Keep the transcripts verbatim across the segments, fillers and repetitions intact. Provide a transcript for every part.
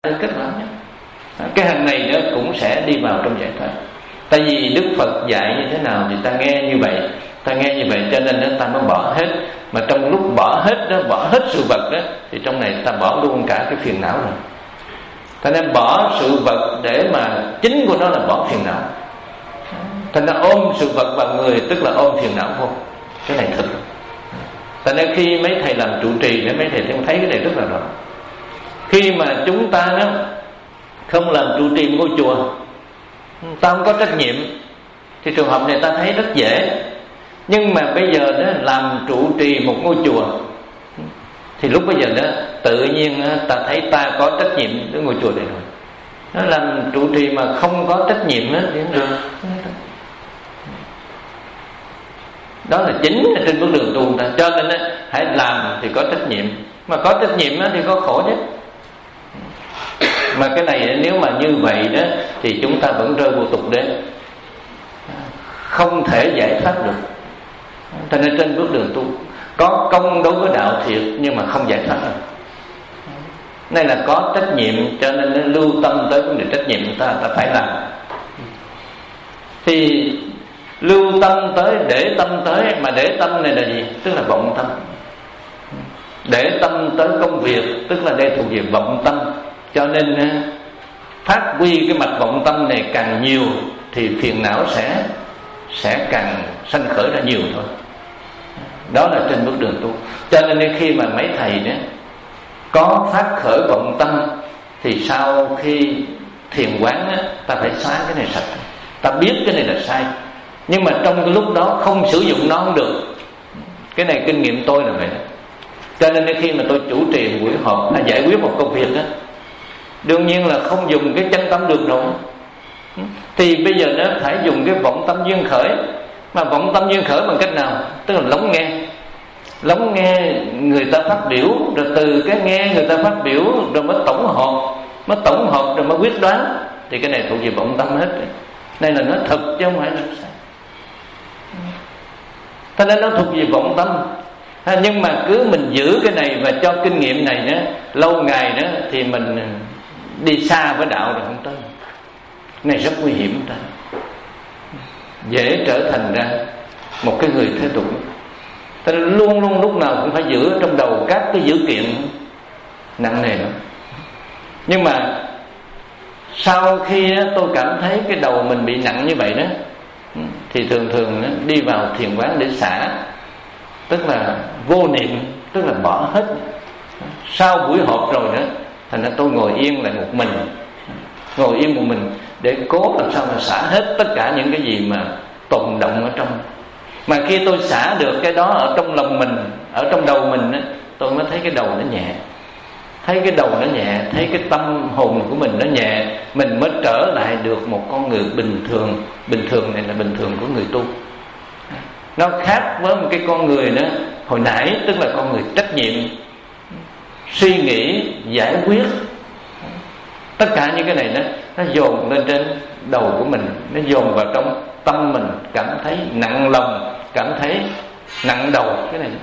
kết quả nhé. Cái hàng này đó cũng sẽ đi vào trong giải thoát. Tại vì Đức Phật dạy như thế nào thì ta nghe như vậy, ta nghe như vậy cho nên đó, ta mới bỏ hết. Mà trong lúc bỏ hết đó, bỏ hết sự vật đó, thì trong này ta bỏ luôn cả cái phiền não rồi. Thành nên bỏ sự vật để mà chính của nó là bỏ phiền não. Thành ra ôm sự vật vào người tức là ôm phiền não vô. Cái này thật. Thành nên khi mấy thầy làm trụ trì để mấy thầy thấy cái này rất là rõ. Khi mà chúng ta đó không làm trụ trì một ngôi chùa, ta không có trách nhiệm, thì trường hợp này ta thấy rất dễ. Nhưng mà bây giờ đó làm trụ trì một ngôi chùa, thì lúc bây giờ đó tự nhiên ta thấy ta có trách nhiệm với ngôi chùa này rồi. Nó làm trụ trì mà không có trách nhiệm thì không được. Đó là chính là trên bước đường tu ta. Cho nên đó, hãy làm thì có trách nhiệm. Mà có trách nhiệm thì có khổ chứ. Mà cái này nếu mà như vậy đó thì chúng ta vẫn rơi vô tục đế, không thể giải thoát được. Cho nên trên bước đường tu có công đối với đạo thiệt nhưng mà không giải thoát được. Đây là có trách nhiệm, cho nên nó lưu tâm tới vấn đề trách nhiệm của ta, ta phải làm. Thì lưu tâm tới, để tâm tới, mà để tâm này là gì? Tức là vọng tâm. Để tâm tới công việc, tức là đây thuộc về vọng tâm. Cho nên phát huy cái mạch vọng tâm này càng nhiều thì phiền não sẽ sẽ càng sanh khởi ra nhiều thôi. Đó là trên bước đường tu. Cho nên khi mà mấy thầy đó có phát khởi vọng tâm thì sau khi thiền quán á, ta phải xóa cái này sạch. Ta biết cái này là sai, nhưng mà trong cái lúc đó không sử dụng nó không được. Cái này kinh nghiệm tôi là vậy đó. Cho nên khi mà tôi chủ trì buổi họp hay giải quyết một công việc đó, đương nhiên là không dùng cái chân tâm được rồi. Thì bây giờ nó phải dùng cái vọng tâm duyên khởi. Mà vọng tâm duyên khởi bằng cách nào? Tức là lắng nghe. Lắng nghe người ta phát biểu, rồi từ cái nghe người ta phát biểu rồi mới tổng hợp, mới tổng hợp rồi mới quyết đoán. Thì cái này thuộc về vọng tâm hết. Đây là nó thật chứ không phải là sai. Thế nên nó thuộc về vọng tâm. À, nhưng mà cứ mình giữ cái này và cho kinh nghiệm này đó, lâu ngày đó thì mình đi xa với đạo rồi không tới. Này rất nguy hiểm ta. Dễ trở thành ra một cái người thế tục. Thế nên luôn luôn lúc nào cũng phải giữ trong đầu các cái dữ kiện nặng nề lắm. Nhưng mà sau khi tôi cảm thấy cái đầu mình bị nặng như vậy đó, thì thường thường đi vào thiền quán để xả, tức là vô niệm, tức là bỏ hết. Sau buổi họp rồi đó, thành ra tôi ngồi yên lại một mình, ngồi yên một mình để cố làm sao mà xả hết tất cả những cái gì mà tồn động ở trong. Mà khi tôi xả được cái đó ở trong lòng mình, ở trong đầu mình đó, tôi mới thấy cái đầu nó nhẹ. Thấy cái đầu nó nhẹ, thấy cái tâm hồn của mình nó nhẹ, mình mới trở lại được một con người bình thường. Bình thường này là bình thường của người tu. Nó khác với một cái con người đó hồi nãy, tức là con người trách nhiệm, suy nghĩ, giải quyết. Tất cả những cái này đó, nó dồn lên trên đầu của mình, nó dồn vào trong tâm mình, cảm thấy nặng lòng, cảm thấy nặng đầu. Cái này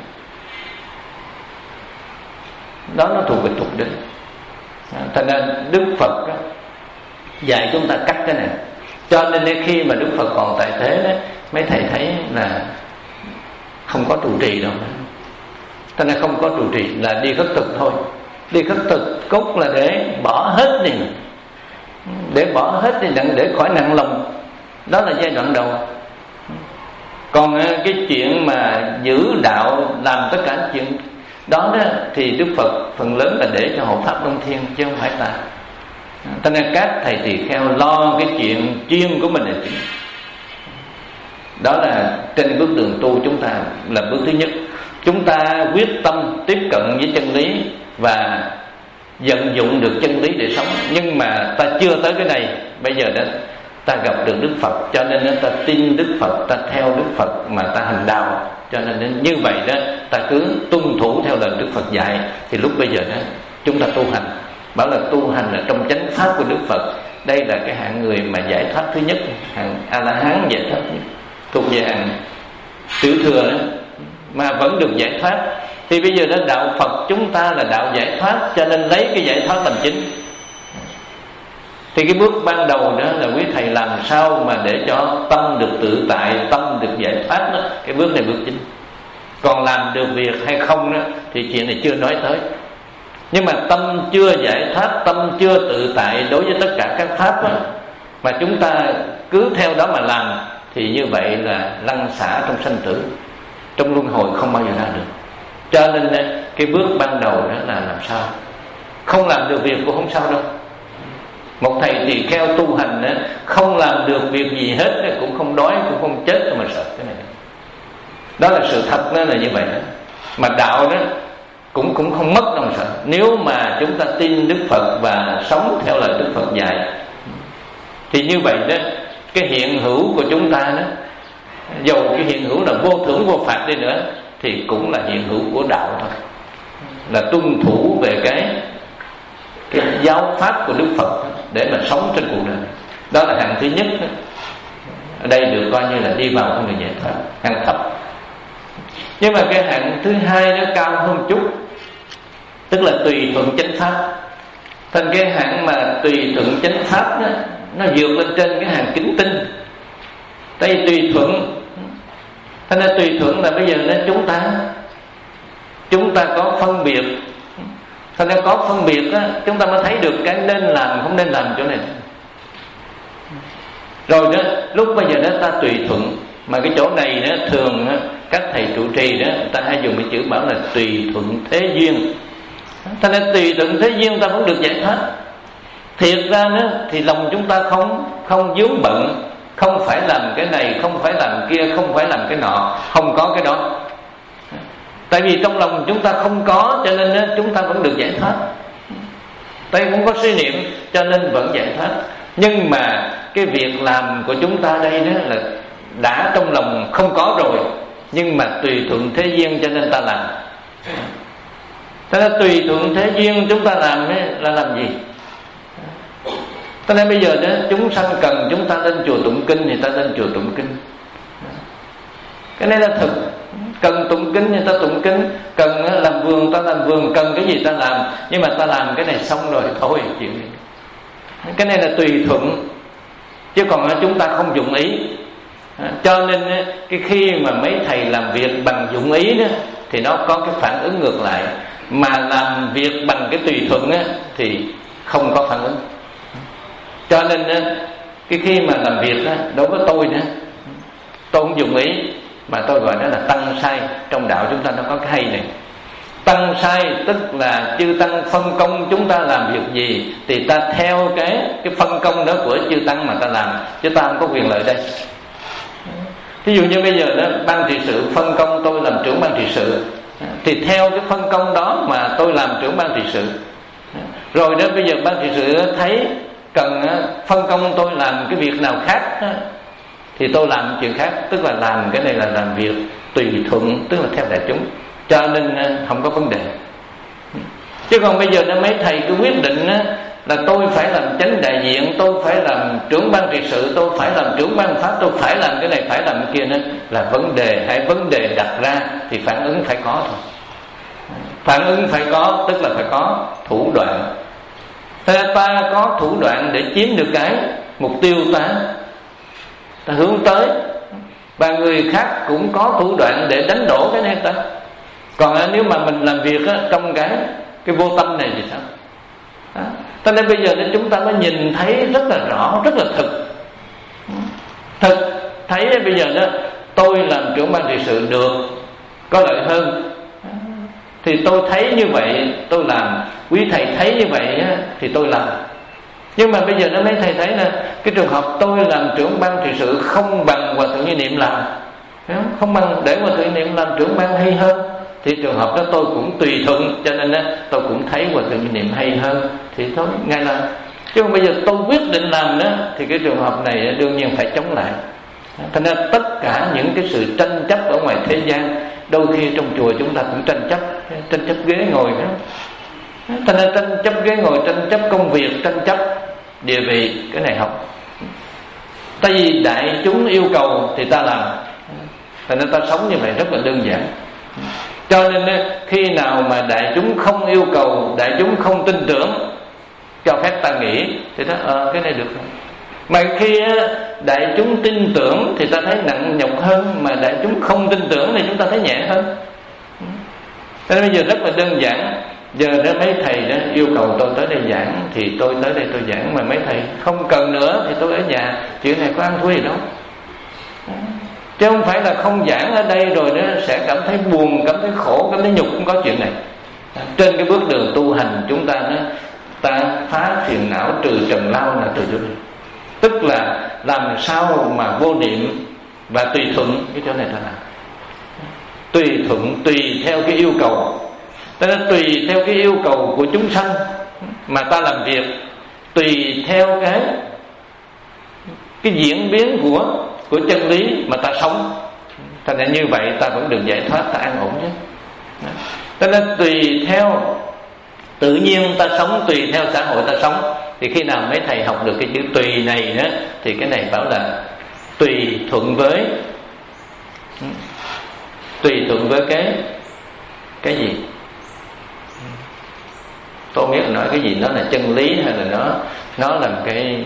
đó nó thuộc về tục đế. Thành ra Đức Phật đó, dạy chúng ta cắt cái này. Cho nên khi mà Đức Phật còn tại thế đó, mấy thầy thấy là không có trụ trì đâu. Cho nên không có trụ trì là đi khất thực thôi. Đi khất thực cốt là để bỏ hết đi, để bỏ hết đi, để khỏi nặng lòng. Đó là giai đoạn đầu. Còn cái chuyện mà giữ đạo, làm tất cả chuyện đó, đó thì Đức Phật phần lớn là để cho hộ pháp Đông Thiên, chứ không phải ta. Cho nên các thầy tỳ kheo lo cái chuyện chuyên của mình là chính. Đó là trên bước đường tu chúng ta là bước thứ nhất. Chúng ta quyết tâm tiếp cận với chân lý và vận dụng được chân lý để sống. Nhưng mà ta chưa tới cái này. Bây giờ đó ta gặp được Đức Phật, cho nên ta tin Đức Phật, ta theo Đức Phật mà ta hành đạo. Cho nên như vậy đó, ta cứ tuân thủ theo lời Đức Phật dạy. Thì lúc bây giờ đó chúng ta tu hành. Bảo là tu hành là trong chánh pháp của Đức Phật. Đây là cái hạng người mà giải thoát thứ nhất, hạng A-la-hán giải thoát nhất, thuộc về hạng tiểu thừa đó, mà vẫn được giải thoát. Thì bây giờ đó đạo Phật chúng ta là đạo giải thoát, cho nên lấy cái giải thoát làm chính. Thì cái bước ban đầu đó là quý thầy làm sao mà để cho tâm được tự tại, tâm được giải thoát đó. Cái bước này bước chính. Còn làm được việc hay không đó thì chuyện này chưa nói tới. Nhưng mà tâm chưa giải thoát, tâm chưa tự tại đối với tất cả các pháp đó, mà chúng ta cứ theo đó mà làm, thì như vậy là lăn xả trong sanh tử, trong luân hồi không bao giờ ra được. Cho nên cái bước ban đầu đó là làm sao không làm được việc cũng không sao đâu. Một thầy tỳ kheo tu hành đó, không làm được việc gì hết, cũng không đói, cũng không chết mà sợ cái này. Đó là sự thật, nó là như vậy đó. Mà đạo đó cũng cũng không mất đâu mà sợ. Nếu mà chúng ta tin Đức Phật và sống theo lời Đức Phật dạy, thì như vậy đó, cái hiện hữu của chúng ta đó, dầu cái hiện hữu là vô thưởng vô phạt đi nữa, thì cũng là hiện hữu của đạo thôi. Là tuân thủ về cái cái giáo pháp của Đức Phật để mà sống trên cuộc đời. Đó là hạng thứ nhất đó. Ở đây được coi như là đi vào con đường giải thoát, hạng thấp. Nhưng mà cái hạng thứ hai nó cao hơn chút, tức là tùy thuận chánh pháp. Thành cái hạng mà tùy thuận chánh pháp đó, nó vượt lên trên cái hàng kính tinh. Đây tùy thuận, thành ra tùy thuận là bây giờ nó chúng ta chúng ta có phân biệt. Thành ra có phân biệt á, chúng ta mới thấy được cái nên làm không nên làm chỗ này. Rồi đó, lúc bây giờ đó ta tùy thuận. Mà cái chỗ này đó, thường đó, các thầy trụ trì đó, ta hay dùng cái chữ bảo là tùy thuận thế duyên. Thành ra tùy thuận thế duyên ta vẫn được giải thoát. Thiệt ra đó, thì lòng chúng ta không không vướng bận, không phải làm cái này, không phải làm kia, không phải làm cái nọ, không có cái đó. Tại vì trong lòng chúng ta không có, cho nên đó, chúng ta vẫn được giải thoát. Tại không có suy niệm, cho nên vẫn giải thoát. Nhưng mà cái việc làm của chúng ta đây đó là đã trong lòng không có rồi, nhưng mà tùy thuận thế duyên cho nên ta làm. Thế nên tùy thuận thế duyên chúng ta làm ấy, là làm gì? Cho nên bây giờ đó, chúng sanh cần chúng ta lên chùa tụng kinh thì ta lên chùa tụng kinh. Cái này là thực. Cần tụng kinh thì ta tụng kinh, cần làm vườn ta làm vườn, cần cái gì ta làm. Nhưng mà ta làm cái này xong rồi thôi chuyện này. Cái này là tùy thuận, chứ còn chúng ta không dụng ý. Cho nên cái khi mà mấy thầy làm việc bằng dụng ý đó, thì nó có cái phản ứng ngược lại. Mà làm việc bằng cái tùy thuận á, thì không có phản ứng. Cho nên cái khi mà làm việc á, đối với tôi nữa, tôi không dùng ý, mà tôi gọi đó là tăng sai. Trong đạo chúng ta nó có cái hay này. Tăng sai tức là chư tăng phân công chúng ta làm việc gì thì ta theo cái cái phân công đó của chư tăng mà ta làm, chứ ta không có quyền lợi đây. Ví dụ như bây giờ đó, ban trị sự phân công tôi làm trưởng ban trị sự, thì theo cái phân công đó mà tôi làm trưởng ban trị sự. Rồi đó bây giờ ban trị sự thấy cần phân công tôi làm cái việc nào khác, thì tôi làm chuyện khác. Tức là làm cái này là làm việc tùy thuận, tức là theo đại chúng, cho nên không có vấn đề. Chứ còn bây giờ nó mấy thầy cứ quyết định là tôi phải làm chánh đại diện, tôi phải làm trưởng ban trị sự, tôi phải làm trưởng ban pháp, tôi phải làm cái này, phải làm cái kia, nữa là vấn đề hay vấn đề đặt ra thì phản ứng phải có thôi. Phản ứng phải có tức là phải có thủ đoạn. Thế ta có thủ đoạn để chiếm được cái mục tiêu ta ta hướng tới, và người khác cũng có thủ đoạn để đánh đổ cái này ta. Còn nếu mà mình làm việc á, trong cái cái vô tâm này thì sao? Đó. Cho nên bây giờ nên chúng ta mới nhìn thấy rất là rõ, rất là thực. Thực thấy bây giờ đó, tôi làm trưởng ban trị sự được có lợi hơn, thì tôi thấy như vậy tôi làm. Quý thầy thấy như vậy thì tôi làm. Nhưng mà bây giờ nó mấy thầy thấy là cái trường hợp tôi làm trưởng ban trị sự không bằng Hòa Thượng Như Niệm làm, không bằng để Hòa Thượng Như Niệm làm trưởng ban hay hơn, thì trường hợp đó tôi cũng tùy thuận, cho nên đó, tôi cũng thấy Hòa Thượng Như Niệm hay hơn thì thôi ngay làm. Chứ còn bây giờ tôi quyết định làm đó, thì cái trường hợp này đương nhiên phải chống lại. Thành ra tất cả những cái sự tranh chấp ở ngoài thế gian, đôi khi trong chùa chúng ta cũng tranh chấp, tranh chấp ghế ngồi đó. Thành ra tranh chấp ghế ngồi, tranh chấp công việc, tranh chấp địa vị, cái này không. Tại vì đại chúng yêu cầu thì ta làm, thành ra ta sống như vậy rất là đơn giản. Cho nên khi nào mà đại chúng không yêu cầu, đại chúng không tin tưởng, cho phép ta nghĩ, thì ta ờ cái này được rồi. Mà khi đại chúng tin tưởng thì ta thấy nặng nhọc hơn, mà đại chúng không tin tưởng thì chúng ta thấy nhẹ hơn. Nên bây giờ rất là đơn giản. Giờ đó mấy thầy đó yêu cầu tôi tới đây giảng thì tôi tới đây tôi giảng, mà mấy thầy không cần nữa thì tôi ở nhà. Chuyện này có ăn thua gì đâu. Chứ không phải là không giảng ở đây rồi nó sẽ cảm thấy buồn, cảm thấy khổ, cảm thấy nhục. Không có chuyện này. Trên cái bước đường tu hành chúng ta nó ta phá phiền não, trừ trần lao là từ chỗ này. Tức là làm sao mà vô niệm và tùy thuận. Cái chỗ này ta làm tùy thuận, tùy theo cái yêu cầu. Tức là tùy theo cái yêu cầu của chúng sanh mà ta làm việc, tùy theo cái cái diễn biến của của chân lý mà ta sống. Thành ra như vậy ta vẫn được giải thoát, ta an ổn chứ. Tức là tùy theo tự nhiên ta sống, tùy theo xã hội ta sống. Thì khi nào mấy thầy học được cái chữ tùy này đó, thì cái này bảo là tùy thuận với tùy thuận với cái cái gì? Tôi không biết là nói cái gì, nó là chân lý hay là nó nó là một cái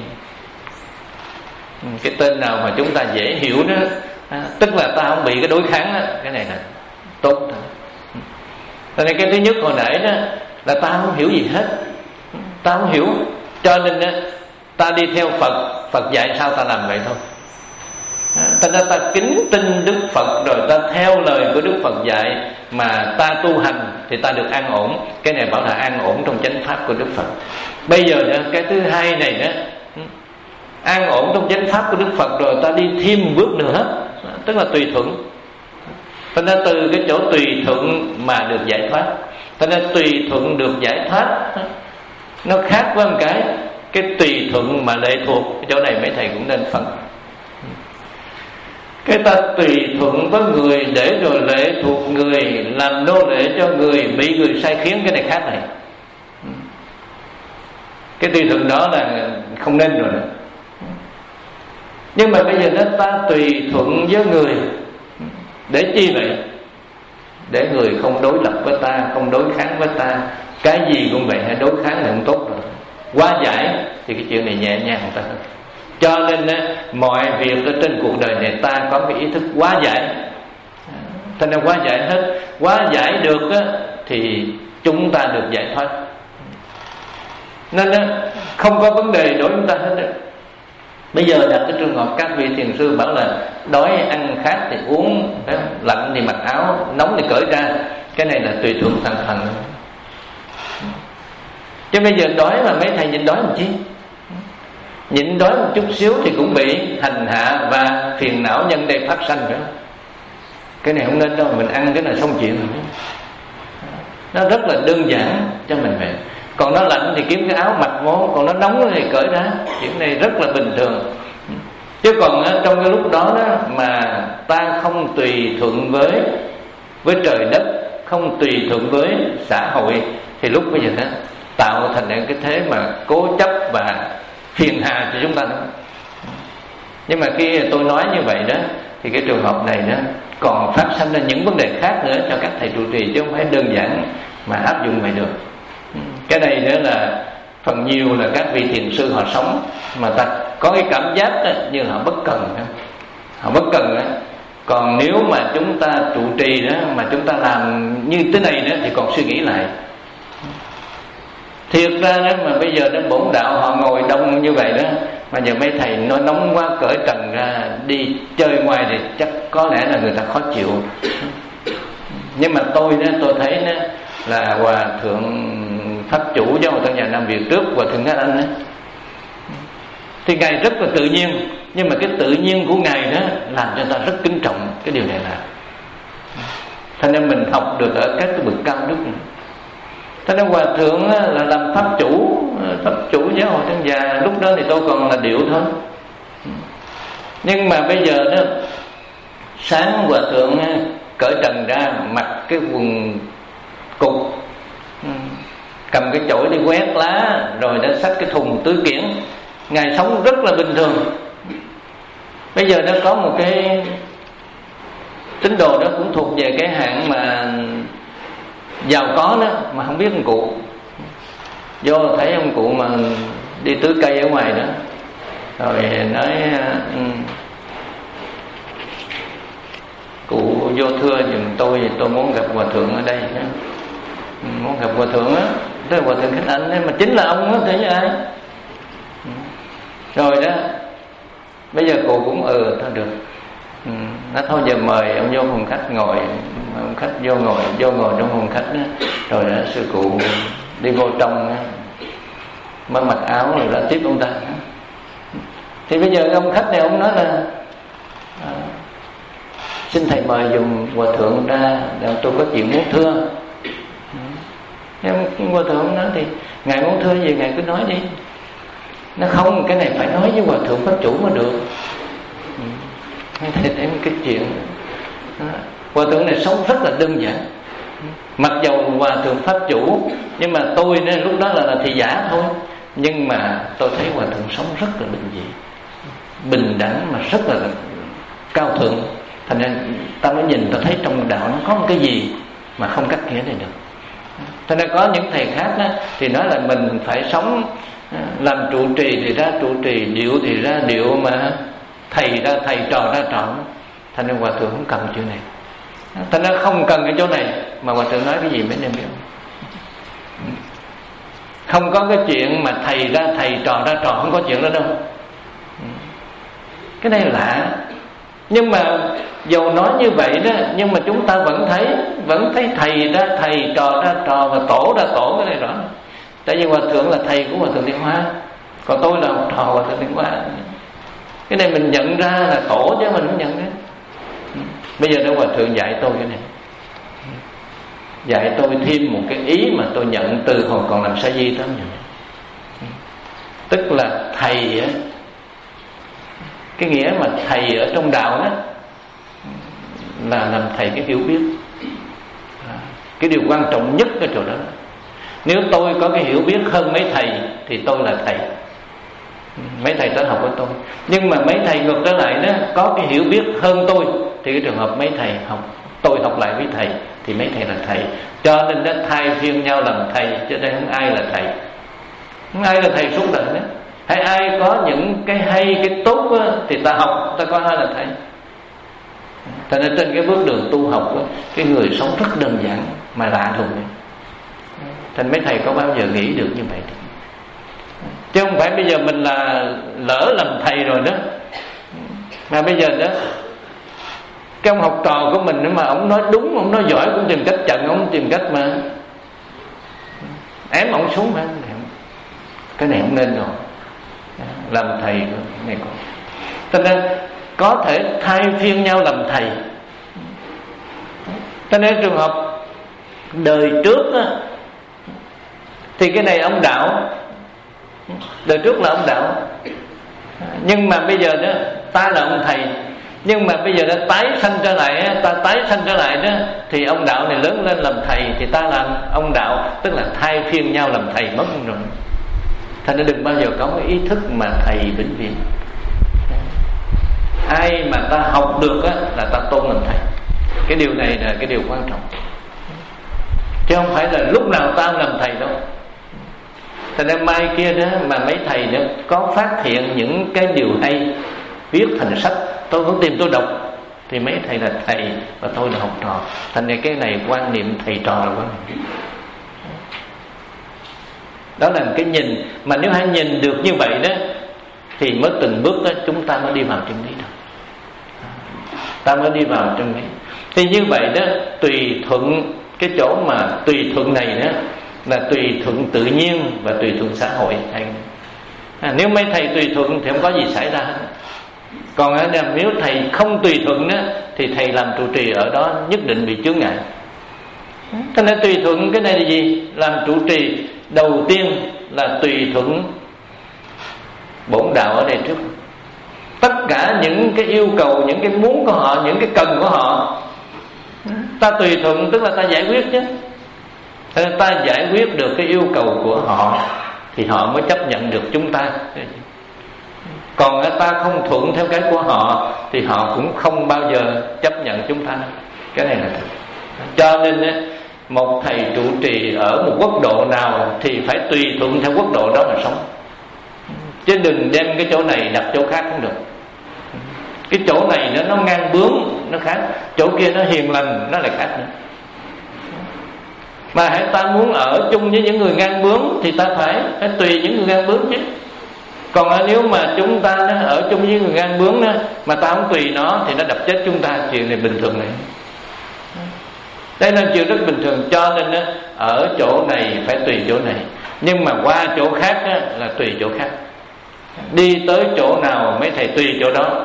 cái tên nào mà chúng ta dễ hiểu đó. À, tức là ta không bị cái đối kháng đó. Cái này là tốt thôi. Cho nên cái thứ nhất hồi nãy đó là ta không hiểu gì hết, ta không hiểu, cho nên đó, ta đi theo Phật, Phật dạy sao ta làm vậy thôi. À, ta, ta kính tin Đức Phật rồi ta theo lời của Đức Phật dạy mà ta tu hành thì ta được an ổn. Cái này bảo là an ổn trong chánh pháp của Đức Phật. Bây giờ đó, cái thứ hai này đó, an ổn trong chánh pháp của Đức Phật rồi ta đi thêm một bước nữa, tức là tùy thuận. Cho nên từ cái chỗ tùy thuận mà được giải thoát. Cho nên tùy thuận được giải thoát nó khác với một cái cái tùy thuận mà lệ thuộc. Chỗ này mấy thầy cũng nên phân. Cái ta tùy thuận với người để rồi lệ thuộc người, làm nô lệ cho người, bị người sai khiến, cái này khác này. Cái tùy thuận đó là không nên rồi. Nhưng mà bây giờ nó ta tùy thuận với người để chi vậy? Để người không đối lập với ta, không đối kháng với ta. Cái gì cũng vậy, hay đối kháng là không tốt rồi. Hóa giải thì cái chuyện này nhẹ nhàng ta hơn. Cho nên á, mọi việc ở trên cuộc đời này ta có cái ý thức hóa giải. Cho nên hóa giải hết. Hóa giải được á, thì chúng ta được giải thoát. Nên á, không có vấn đề đối với chúng ta hết á. Bây giờ đặt cái trường hợp các vị thiền sư bảo là đói ăn khát thì uống, lạnh thì mặc áo, nóng thì cởi ra. Cái này là tùy thuận thành thành. Chứ bây giờ đói mà mấy thầy nhịn đói làm chi? Nhịn đói một chút xíu thì cũng bị hành hạ và phiền não nhân đây phát sanh nữa. Cái này không nên đâu, mình ăn cái này xong chuyện rồi. Nó rất là đơn giản cho mình vậy. Còn nó lạnh thì kiếm cái áo mặc vô, còn nó nóng thì cởi ra. Chuyện này rất là bình thường. Chứ còn trong cái lúc đó, đó mà ta không tùy thuận với với trời đất, không tùy thuận với xã hội, thì lúc bây giờ đó tạo thành cái thế mà cố chấp và phiền hà cho chúng ta nữa. Nhưng mà khi tôi nói như vậy đó, thì cái trường hợp này đó còn phát sinh ra những vấn đề khác nữa cho các thầy trụ trì, chứ không phải đơn giản mà áp dụng vậy được. Cái này nữa là phần nhiều là các vị thiền sư họ sống mà ta có cái cảm giác đó, như họ bất cần đó. Họ bất cần đó. Còn nếu mà chúng ta trụ trì đó, mà chúng ta làm như thế này đó, thì còn suy nghĩ lại. Thiệt ra đó mà bây giờ đó bổn đạo họ ngồi đông như vậy đó, mà giờ mấy thầy nói nóng quá cởi trần ra đi chơi ngoài thì chắc có lẽ là người ta khó chịu. Nhưng mà tôi đó, tôi thấy đó là Hòa Thượng Pháp Chủ Giáo hội Tân Nhà Nam Việt trước Hòa Thượng Ngát Anh đó, thì Ngài rất là tự nhiên. Nhưng mà cái tự nhiên của Ngài đó làm cho ta rất kính trọng cái điều này là. Cho nên mình học được ở các cái bậc cao đức. Thế nên Hòa Thượng là làm Pháp Chủ Pháp Chủ Giáo hội Tân Già. Lúc đó thì tôi còn là điệu thôi. Nhưng mà bây giờ đó, sáng Hòa Thượng cởi trần ra, mặc cái quần cục, cầm cái chổi đi quét lá, rồi đã xách cái thùng tứ kiển. Ngài sống rất là bình thường. Bây giờ nó có một cái tín đồ đó cũng thuộc về cái hạng mà giàu có đó, mà không biết một cụ. vô thấy ông cụ mà đi tưới cây ở ngoài đó, rồi nói um, cụ vô thưa giùm tôi, tôi muốn gặp hòa thượng ở đây đó. Muốn gặp hòa thượng á, đó là hòa thượng Khánh Anh ấy, mà chính là ông á, thế chứ ai. Rồi đó, bây giờ cụ cũng ừ thôi được. Ừ, nó thôi giờ mời ông vô phòng khách ngồi, ông khách vô ngồi, vô ngồi trong phòng khách đó. Rồi đó, sư cụ đi vô trong đó, mới mặc áo rồi ra tiếp ông ta. Thì bây giờ ông khách này ông nói là à, xin thầy mời dùng hòa thượng ra, tôi có chuyện muốn thưa. Nhưng hòa thượng nói thì ngài muốn thưa gì ngài cứ nói đi. Nó không, cái này phải nói với hòa thượng pháp chủ mới được. Thì em cái chuyện đó. Hòa thượng này sống rất là đơn giản, mặc dầu hòa thượng pháp chủ, nhưng mà tôi nữa, lúc đó là, là thị giả thôi, nhưng mà tôi thấy hòa thượng sống rất là bình dị, bình đẳng mà rất là cao thượng. Thành ra ta mới nhìn, ta thấy trong đạo nó có một cái gì mà không cắt nghĩa này được. Thành ra có những thầy khác đó, thì nói là mình phải sống làm trụ trì thì ra trụ trì, điệu thì ra điệu, mà thầy ra thầy, trò ra trò. Thành ra hòa thượng không cần chuyện này. Thành ra không cần cái chỗ này, mà hòa thượng nói cái gì mấy em biết không? Không có cái chuyện mà thầy ra thầy, trò ra trò, không có chuyện đó đâu. Cái này lạ. Nhưng mà dầu nói như vậy đó, nhưng mà chúng ta vẫn thấy, vẫn thấy thầy ra thầy, trò ra trò, và tổ ra tổ. Cái này rõ. Tại vì hòa thượng là thầy của hòa thượng Liên Hoa, còn tôi là học trò hòa thượng Liên Hoa. Cái này mình nhận ra là tổ chứ mình không nhận ra. Bây giờ đó hòa thượng dạy tôi cái này, dạy tôi thêm một cái ý mà tôi nhận từ hồi còn làm sa di tới giờ. Tức là thầy á, cái nghĩa mà thầy ở trong đạo đó là làm thầy cái hiểu biết. Cái điều quan trọng nhất ở chỗ đó, nếu tôi có cái hiểu biết hơn mấy thầy thì tôi là thầy, mấy thầy tới học với tôi. Nhưng mà mấy thầy ngược trở lại đó, có cái hiểu biết hơn tôi, thì cái trường hợp mấy thầy học, tôi học lại với thầy, thì mấy thầy là thầy. Cho nên nó thay phiên nhau làm thầy, chứ đây không ai là thầy, không ai là thầy suốt đời đó. Hay ai có những cái hay, cái tốt đó, thì ta học, ta coi ai là thầy. Thành ra trên cái bước đường tu học đó, cái người sống rất đơn giản mà lạ lùng. Thành mấy thầy có bao giờ nghĩ được như vậy được? Chứ không phải bây giờ mình là lỡ làm thầy rồi đó, mà bây giờ đó cái ông học trò của mình mà ông nói đúng, ông nói giỏi, cũng tìm cách chặn, ông tìm cách mà ém ông xuống. Mà cái này không nên rồi, làm thầy này còn. Cho nên có thể thay phiên nhau làm thầy. Cho nên trường hợp đời trước á, thì cái này ông đạo, đời trước là ông đạo, nhưng mà bây giờ đó ta là ông thầy. Nhưng mà bây giờ đã tái sanh trở lại, ta tái sanh trở lại đó, thì ông đạo này lớn lên làm thầy, thì ta làm ông đạo, tức là thay phiên nhau làm thầy mất rồi. Thành ra đừng bao giờ có cái ý thức mà thầy vĩnh viễn. Ai mà ta học được á, là ta tôn làm thầy. Cái điều này là cái điều quan trọng, chứ không phải là lúc nào ta làm thầy đâu. Thành ra mai kia đó mà mấy thầy đó có phát hiện những cái điều hay, viết thành sách, tôi cũng tìm tôi đọc, thì mấy thầy là thầy và tôi là học trò. Thành ra cái này quan niệm thầy trò là quan niệm. Đó là cái nhìn. Mà nếu hãy nhìn được như vậy đó, thì mới từng bước đó chúng ta mới đi vào chân lý được. Ta mới đi vào chân lý. Thì như vậy đó, tùy thuận, cái chỗ mà tùy thuận này đó là tùy thuận tự nhiên và tùy thuận xã hội. À, nếu mấy thầy tùy thuận thì không có gì xảy ra. Còn nếu thầy không tùy thuận đó, thì thầy làm trụ trì ở đó nhất định bị chướng ngại. Cho nên tùy thuận cái này là gì? Làm trụ trì đầu tiên là tùy thuận bổn đạo ở đây trước. Tất cả những cái yêu cầu, những cái muốn của họ, những cái cần của họ, ta tùy thuận, tức là ta giải quyết chứ. Thế nên ta giải quyết được cái yêu cầu của họ thì họ mới chấp nhận được chúng ta. Còn ta không thuận theo cái của họ thì họ cũng không bao giờ chấp nhận chúng ta. Cái này là thật. Cho nên một thầy trụ trì ở một quốc độ nào thì phải tùy thuận theo quốc độ đó mà sống, chứ đừng đem cái chỗ này đặt chỗ khác không được. Cái chỗ này nó, nó ngang bướng nó khác, chỗ kia nó hiền lành nó lại khác nữa. Mà hãy ta muốn ở chung với những người ngang bướng thì ta phải phải tùy những người ngang bướng chứ. Còn nếu mà chúng ta nó ở chung với người ngang bướng đó, mà ta không tùy nó thì nó đập chết chúng ta. Chuyện này bình thường này, đây là chuyện rất bình thường. Cho nên đó, ở chỗ này phải tùy chỗ này, nhưng mà qua chỗ khác đó, là tùy chỗ khác. Đi tới chỗ nào mấy thầy tùy chỗ đó.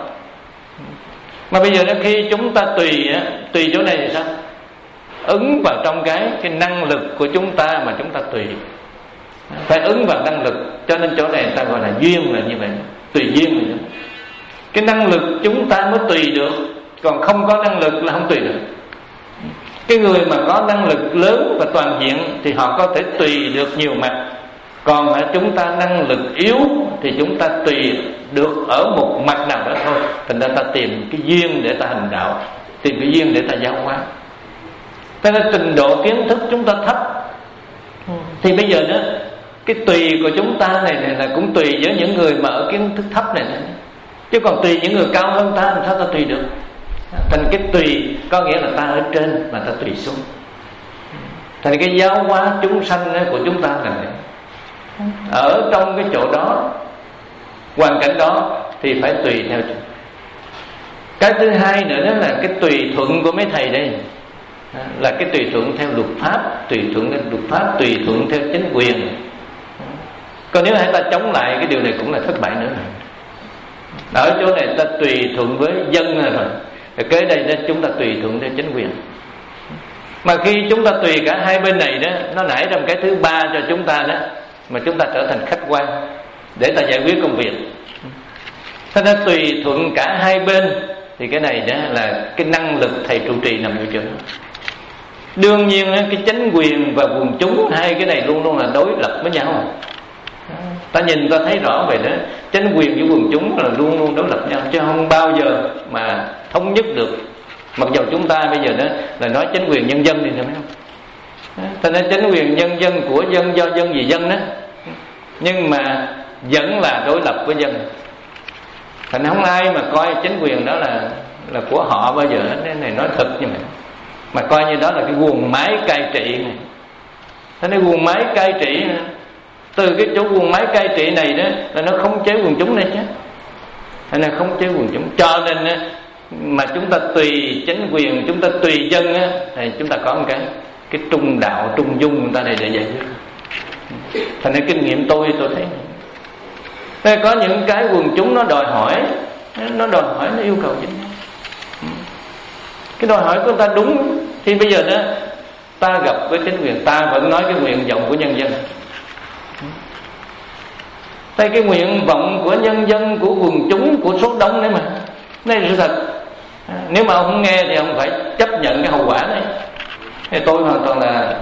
Mà bây giờ đó, khi chúng ta tùy tùy chỗ này thì sao? Ứng vào trong cái cái năng lực của chúng ta mà chúng ta tùy, phải ứng vào năng lực. Cho nên chỗ này người ta gọi là duyên là như vậy, tùy duyên là như vậy. Cái năng lực chúng ta mới tùy được, còn không có năng lực là không tùy được. Cái người mà có năng lực lớn và toàn diện thì họ có thể tùy được nhiều mặt. Còn chúng ta năng lực yếu thì chúng ta tùy được ở một mặt nào đó thôi. Thành ra ta tìm cái duyên để ta hành đạo, tìm cái duyên để ta giáo hóa. Cho nên trình độ kiến thức chúng ta thấp thì bây giờ đó, cái tùy của chúng ta này, này là cũng tùy với những người mà ở kiến thức thấp này, này. Chứ còn tùy những người cao hơn ta làm sao ta tùy được. Thành cái tùy có nghĩa là ta ở trên mà ta tùy xuống. Thành cái giáo hóa chúng sanh của chúng ta là này, ở trong cái chỗ đó, hoàn cảnh đó thì phải tùy theo. Cái thứ hai nữa đó là cái tùy thuận của mấy thầy đây, là cái tùy thuận theo luật pháp, tùy thuận theo luật pháp, tùy thuận theo chính quyền. Còn nếu hai ta chống lại cái điều này cũng là thất bại nữa. Ở chỗ này ta tùy thuận với dân rồi, cái đây đó chúng ta tùy thuận theo chính quyền. Mà khi chúng ta tùy cả hai bên này đó, nó nảy ra một cái thứ ba cho chúng ta đó, mà chúng ta trở thành khách quan để ta giải quyết công việc. Thế nên tùy thuận cả hai bên thì cái này đó là cái năng lực thầy trụ trì nằm ở chỗ đó. Đương nhiên cái chính quyền và quần chúng, hai cái này luôn luôn là đối lập với nhau. Ta nhìn ta thấy rõ về đó, chính quyền với quần chúng là luôn luôn đối lập nhau, chứ không bao giờ mà thống nhất được. Mặc dù chúng ta bây giờ đó là nói chính quyền nhân dân thì thấy không? Ta nói chính quyền nhân dân, của dân, do dân, vì dân đó, nhưng mà vẫn là đối lập với dân. Thành không ai mà coi chính quyền đó là là của họ bao giờ. Cái này nói thật như vậy, mà coi như đó là cái guồng máy cai trị này. Thế nên guồng máy cai trị, từ cái chỗ guồng máy cai trị này đó là nó khống chế quần chúng này chứ. Thế nên khống chế quần chúng. Cho nên mà chúng ta tùy chính quyền, chúng ta tùy dân á, thì chúng ta có một cái cái trung đạo, trung dung người ta này để giải quyết. Thành nên kinh nghiệm tôi tôi thấy thế, có những cái quần chúng nó đòi hỏi, nó đòi hỏi, nó yêu cầu chính. Cái đòi hỏi của ta đúng thì bây giờ đó ta gặp với chính quyền, ta vẫn nói cái nguyện vọng của nhân dân. Đây cái nguyện vọng của nhân dân, của quần chúng, của số đông đấy mà. Đây là sự thật. Nếu mà ông không nghe thì ông phải chấp nhận cái hậu quả đấy. Thì tôi hoàn toàn là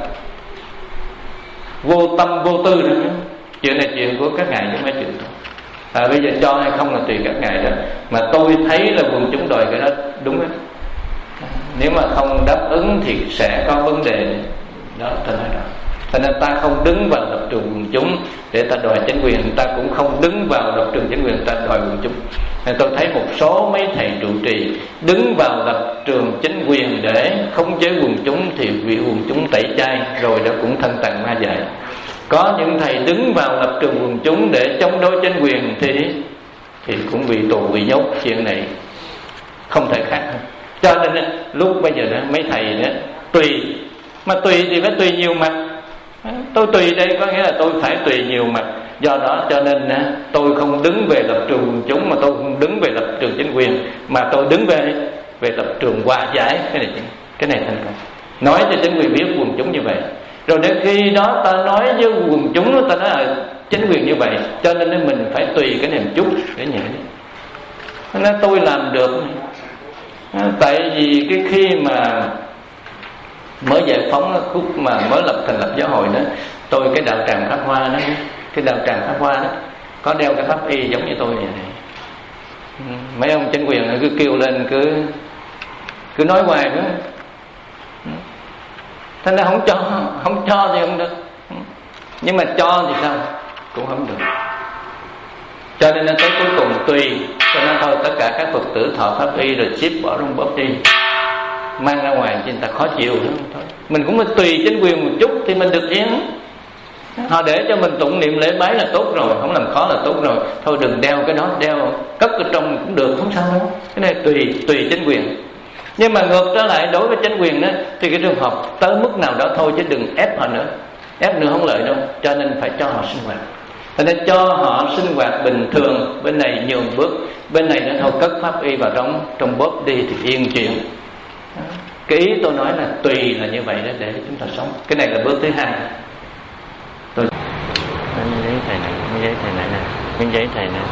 vô tâm vô tư nữa. Chuyện này chuyện của các ngài chứ không phải chuyện tôi. À, bây giờ cho hay không là tùy các ngài đó. Mà tôi thấy là quần chúng đòi cái đó đúng hết. Nếu mà không đáp ứng thì sẽ có vấn đề đó, tôi nói đó. Cho nên ta không đứng vào lập trường quần chúng để ta đòi chính quyền, ta cũng không đứng vào lập trường chính quyền ta đòi quần chúng. Nên tôi thấy một số mấy thầy trụ trì đứng vào lập trường chính quyền để khống chế quần chúng thì bị quần chúng tẩy chay rồi đó cũng thân tàn ma dại. Có những thầy đứng vào lập trường quần chúng để chống đối chính quyền thì thì cũng bị tù, bị nhốt. Chuyện này không thể khác. Cho nên lúc bây giờ đó mấy thầy đó tùy, mà tùy thì phải tùy nhiều mặt. Tôi tùy đây có nghĩa là tôi phải tùy nhiều mặt. Do đó cho nên tôi không đứng về lập trường quần chúng, mà tôi không đứng về lập trường chính quyền, mà tôi đứng về về lập trường hòa giải. Cái này cái này thành công. Nói cho chính quyền biết quần chúng như vậy, rồi đến khi đó ta nói với quần chúng, ta nói là chính quyền như vậy, cho nên mình phải tùy cái này một chút để nhẹ. Nên tôi làm được. Tại vì cái khi mà mới giải phóng khúc mà mới lập thành lập giáo hội đó, tôi cái đạo tràng Pháp Hoa đó, cái đạo tràng Pháp Hoa đó có đeo cái pháp y giống như tôi vậy này. Mấy ông chính quyền cứ kêu lên, cứ cứ nói hoài nữa. Thành ra không cho, không cho thì không được. Nhưng mà cho thì sao? Cũng không được. Cho nên nó tới cuối cùng tùy. Cho nên thôi tất cả các Phật tử thọ pháp y rồi ship bỏ trong bóp đi, mang ra ngoài cho người ta khó chịu nữa thôi. Mình cũng phải tùy chính quyền một chút thì mình được yên. Họ để cho mình tụng niệm lễ bái là tốt rồi, không làm khó là tốt rồi. Thôi đừng đeo cái đó, đeo cất ở trong cũng được, không sao đâu. Cái này tùy tùy chính quyền. Nhưng mà ngược trở lại đối với chính quyền đó, thì cái trường hợp tới mức nào đó thôi, chứ đừng ép họ nữa. Ép nữa không lợi đâu. Cho nên phải cho họ sinh hoạt. Cho nên cho họ sinh hoạt bình thường. Bên này nhường bước, bên này nó thôi cất pháp y vào trong trong bóp đi thì yên chuyện. Cái ý tôi nói là tùy là như vậy đó, để chúng ta sống. Cái này là bước thứ hai. Tôi miếng giấy thầy này, miếng giấy thầy này nè, miếng giấy thầy nè.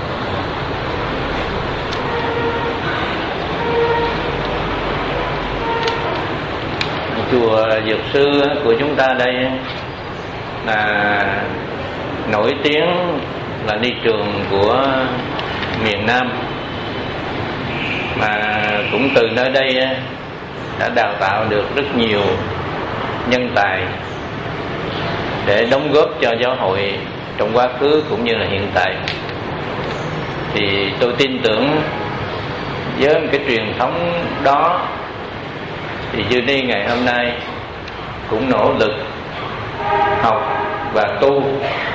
Chùa Dược Sư của chúng ta đây là nổi tiếng là ni trường của miền Nam, mà cũng từ nơi đây đã đào tạo được rất nhiều nhân tài để đóng góp cho giáo hội trong quá khứ cũng như là hiện tại. Thì tôi tin tưởng với cái truyền thống đó thì Dư Ni ngày hôm nay cũng nỗ lực học và tu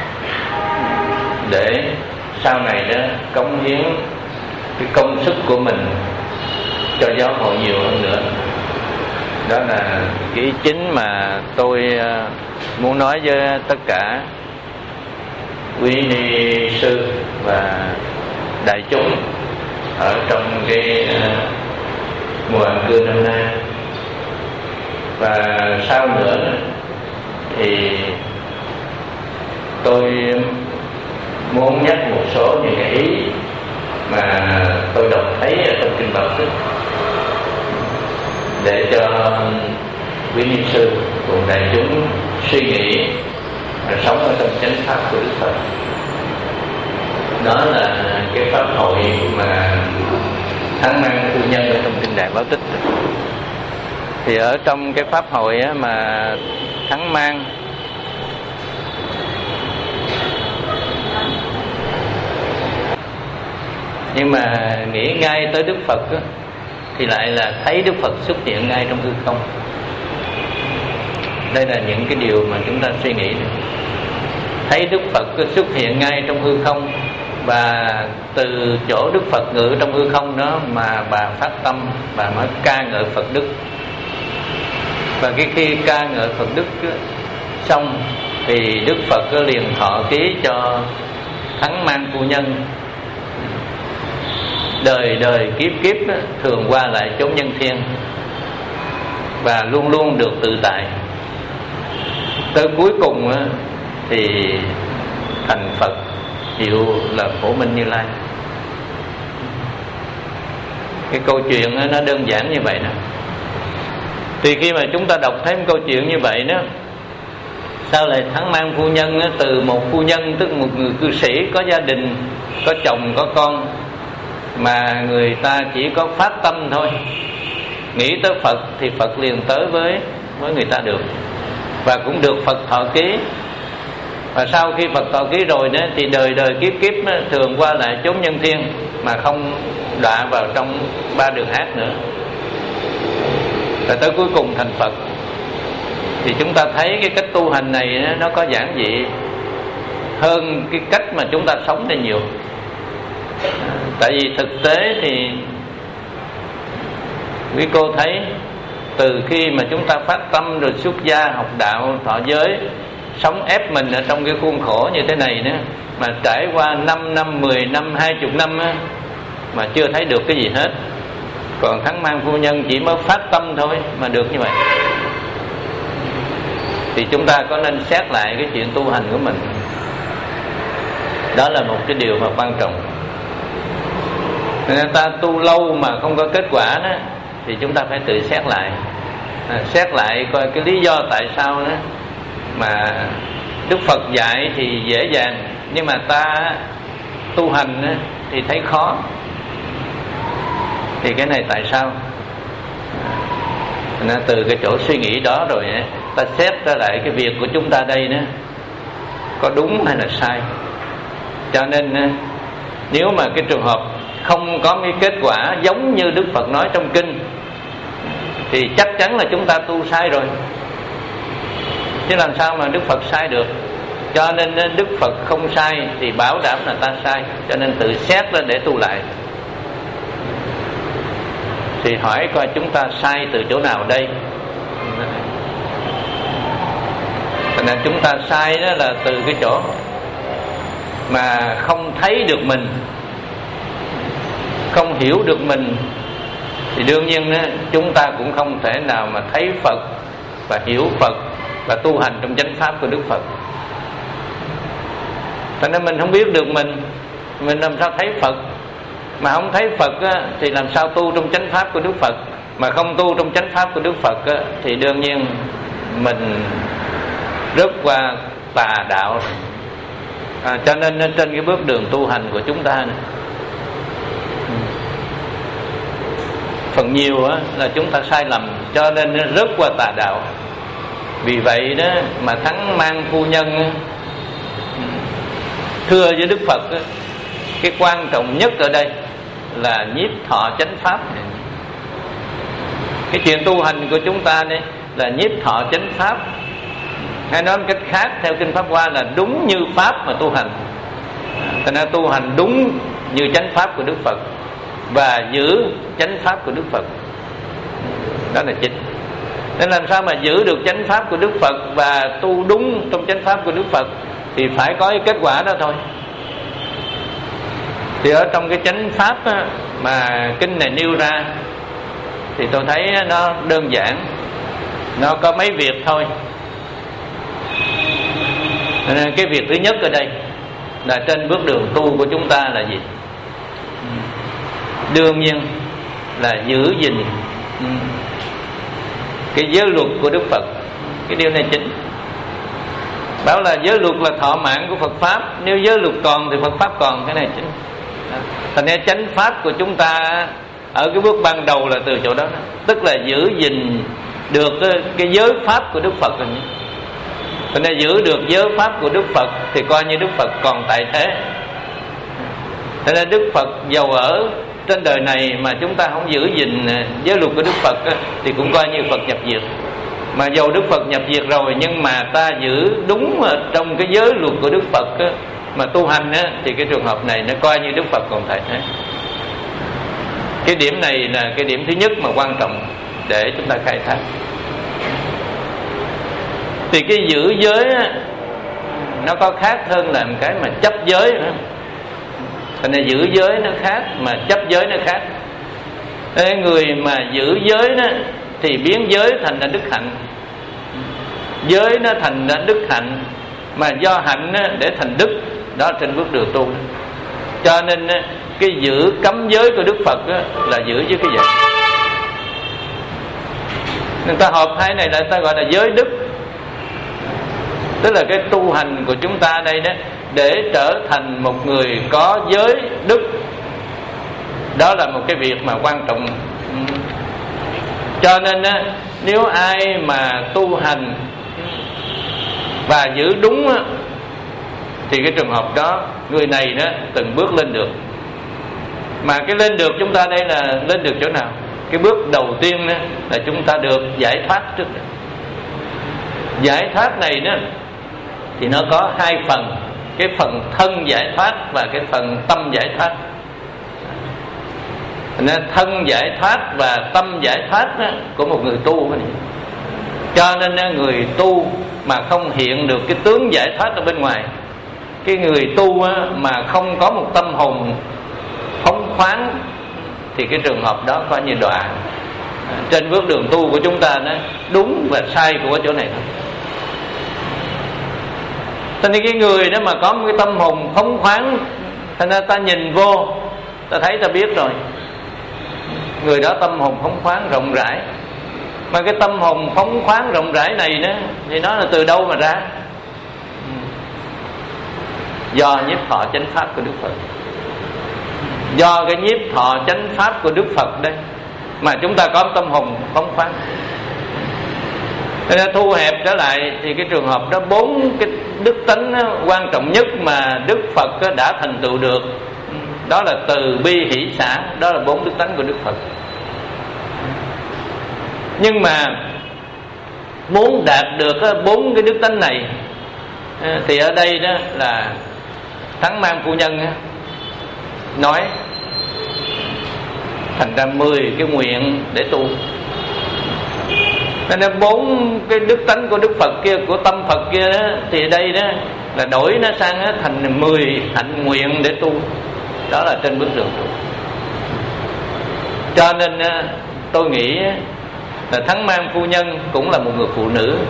để sau này đó cống hiến cái công sức của mình cho giáo hội nhiều hơn nữa. Đó là cái ý chính mà tôi muốn nói với tất cả quý ni sư và đại chúng ở trong cái mùa an cư năm nay. Và sau nữa thì tôi muốn nhắc một số những cái ý mà tôi đọc thấy ở trong kinh Bảo Sức để cho quý ni sư cùng đại chúng suy nghĩ và sống ở trong chánh pháp của Đức Phật. Đó là cái pháp hội mà Thắng Mang Phu Nhân ở trong kinh Đại Báo Tích. Thì ở trong cái pháp hội á, mà Thắng Mang nhưng mà nghĩ ngay tới Đức Phật á, thì lại là thấy Đức Phật xuất hiện ngay trong hư không. Đây là những cái điều mà chúng ta suy nghĩ. Thấy Đức Phật xuất hiện ngay trong hư không, và từ chỗ Đức Phật ngự trong hư không đó mà bà phát tâm, bà mới ca ngợi Phật Đức. Và cái khi ca ngợi Phật Đức xong thì Đức Phật liền thọ ký cho Thắng Mang Phu Nhân đời đời kiếp kiếp thường qua lại chốn nhân thiên và luôn luôn được tự tại. Tới cuối cùng thì thành Phật, hiệu là Phổ Minh Như Lai. Cái câu chuyện nó đơn giản như vậy nè. Thì khi mà chúng ta đọc thêm câu chuyện như vậy đó, sao lại Thắng Mang Phu Nhân từ một phu nhân, tức một người cư sĩ có gia đình, có chồng, có con, mà người ta chỉ có phát tâm thôi, nghĩ tới Phật thì Phật liền tới với với người ta được, và cũng được Phật thọ ký. Và sau khi Phật thọ ký rồi đó thì đời đời kiếp kiếp đó, thường qua lại chốn nhân thiên mà không đọa vào trong ba đường ác nữa, và tới cuối cùng thành Phật. Thì chúng ta thấy cái cách tu hành này đó, nó có giản dị hơn cái cách mà chúng ta sống đây nhiều. Tại vì thực tế thì quý cô thấy từ khi mà chúng ta phát tâm rồi xuất gia học đạo thọ giới, sống ép mình ở trong cái khuôn khổ như thế này nữa, mà trải qua năm năm, mười năm, hai mươi năm á, mà chưa thấy được cái gì hết. Còn Thắng Mang Phu Nhân chỉ mới phát tâm thôi mà được như vậy. Thì chúng ta có nên xét lại cái chuyện tu hành của mình. Đó là một cái điều mà quan trọng. Người ta tu lâu mà không có kết quả đó, thì chúng ta phải tự xét lại, à, xét lại coi cái lý do tại sao đó mà Đức Phật dạy thì dễ dàng, nhưng mà ta tu hành đó, thì thấy khó. Thì cái này tại sao? À, từ cái chỗ suy nghĩ đó rồi ta xét ra lại cái việc của chúng ta đây nữa có đúng hay là sai. Cho nên nếu mà cái trường hợp không có cái kết quả giống như Đức Phật nói trong kinh thì chắc chắn là chúng ta tu sai rồi, chứ làm sao mà Đức Phật sai được. Cho nên Đức Phật không sai thì bảo đảm là ta sai, cho nên tự xét lên để tu lại. Thì hỏi coi chúng ta sai từ chỗ nào đây. Cho nên chúng ta sai đó là từ cái chỗ mà không thấy được mình, không hiểu được mình, thì đương nhiên đó, chúng ta cũng không thể nào mà thấy Phật và hiểu Phật và tu hành trong chánh pháp của Đức Phật. Cho nên mình không biết được mình, mình làm sao thấy Phật? Mà không thấy Phật á, thì làm sao tu trong chánh pháp của Đức Phật? Mà không tu trong chánh pháp của Đức Phật á, thì đương nhiên mình rớt qua tà đạo. À, cho nên trên cái bước đường tu hành của chúng ta này, phần nhiều á, là chúng ta sai lầm, cho nên nó rớt qua tà đạo. Vì vậy đó mà Thắng Mang Phu Nhân á, thưa với Đức Phật á, cái quan trọng nhất ở đây là nhiếp thọ chánh pháp. Cái chuyện tu hành của chúng ta đây là nhiếp thọ chánh pháp, hay nói một cách khác theo kinh Pháp Hoa là đúng như pháp mà tu hành. Thành ra tu hành đúng như chánh pháp của Đức Phật và giữ chánh pháp của Đức Phật, đó là chính. Nên làm sao mà giữ được chánh pháp của Đức Phật và tu đúng trong chánh pháp của Đức Phật thì phải có cái kết quả đó thôi. Thì ở trong cái chánh pháp á, mà kinh này nêu ra thì tôi thấy nó đơn giản, nó có mấy việc thôi. Nên cái việc thứ nhất ở đây là trên bước đường tu của chúng ta là gì? Đương nhiên là giữ gìn cái giới luật của Đức Phật. Cái điều này chính. Bảo là giới luật là thọ mạng của Phật Pháp, nếu giới luật còn thì Phật Pháp còn, cái này chính. Thành ra chánh pháp của chúng ta ở cái bước ban đầu là từ chỗ đó, tức là giữ gìn được cái giới pháp của Đức Phật rồi. Thành ra giữ được giới pháp của Đức Phật thì coi như Đức Phật còn tại thế. Thành ra Đức Phật giàu ở trên đời này mà chúng ta không giữ gìn giới luật của Đức Phật thì cũng coi như Phật nhập diệt. Mà dầu Đức Phật nhập diệt rồi nhưng mà ta giữ đúng trong cái giới luật của Đức Phật mà tu hành thì cái trường hợp này nó coi như Đức Phật còn tại thế. Cái điểm này là cái điểm thứ nhất mà quan trọng để chúng ta khai thác. Thì cái giữ giới á, nó có khác hơn là một cái mà chấp giới nữa. Thành ra giữ giới nó khác mà chấp giới nó khác. Thế người mà giữ giới đó thì biến giới thành ra đức hạnh, giới nó thành ra đức hạnh, mà do hạnh để thành đức. Đó trên bước đường tu. Cho nên cái giữ cấm giới của Đức Phật là giữ với cái gì? Người ta hợp hai này là ta gọi là giới đức. Tức là cái tu hành của chúng ta đây đó, để trở thành một người có giới đức, đó là một cái việc mà quan trọng. Cho nên nếu ai mà tu hành và giữ đúng thì cái trường hợp đó người này đó từng bước lên được. Mà cái lên được chúng ta đây là lên được chỗ nào? Cái bước đầu tiên đó là chúng ta được giải thoát trước. Giải thoát này đó thì nó có hai phần, cái phần thân giải thoát và cái phần tâm giải thoát. Nên thân giải thoát và tâm giải thoát đó, của một người tu. Cho nên người tu mà không hiện được cái tướng giải thoát ở bên ngoài, cái người tu mà không có một tâm hồn phóng khoáng thì cái trường hợp đó coi như đọa. Trên bước đường tu của chúng ta đó, đúng và sai của chỗ này thôi. Cho nên cái người đó mà có một cái tâm hồn phóng khoáng, thành ra ta nhìn vô, ta thấy ta biết rồi, người đó tâm hồn phóng khoáng rộng rãi. Mà cái tâm hồn phóng khoáng rộng rãi này đó thì nó là từ đâu mà ra? Do nhiếp thọ chánh pháp của Đức Phật. Do cái nhiếp thọ chánh pháp của Đức Phật đây mà chúng ta có tâm hồn phóng khoáng. Nên thu hẹp trở lại thì cái trường hợp đó, bốn cái đức tánh quan trọng nhất mà Đức Phật đã thành tựu được, đó là từ bi hỷ xả. Đó là bốn đức tánh của Đức Phật. Nhưng mà muốn đạt được bốn cái đức tánh này thì ở đây đó là Thắng Mang Phu Nhân nói thành ra mười cái nguyện để tu. Nên bốn cái đức tánh của Đức Phật kia, của tâm Phật kia đó, thì đây đó là đổi nó sang thành mười hạnh nguyện để tu. Đó là trên bước đường tu. Cho nên tôi nghĩ là Thắng Mang Phu Nhân cũng là một người phụ nữ.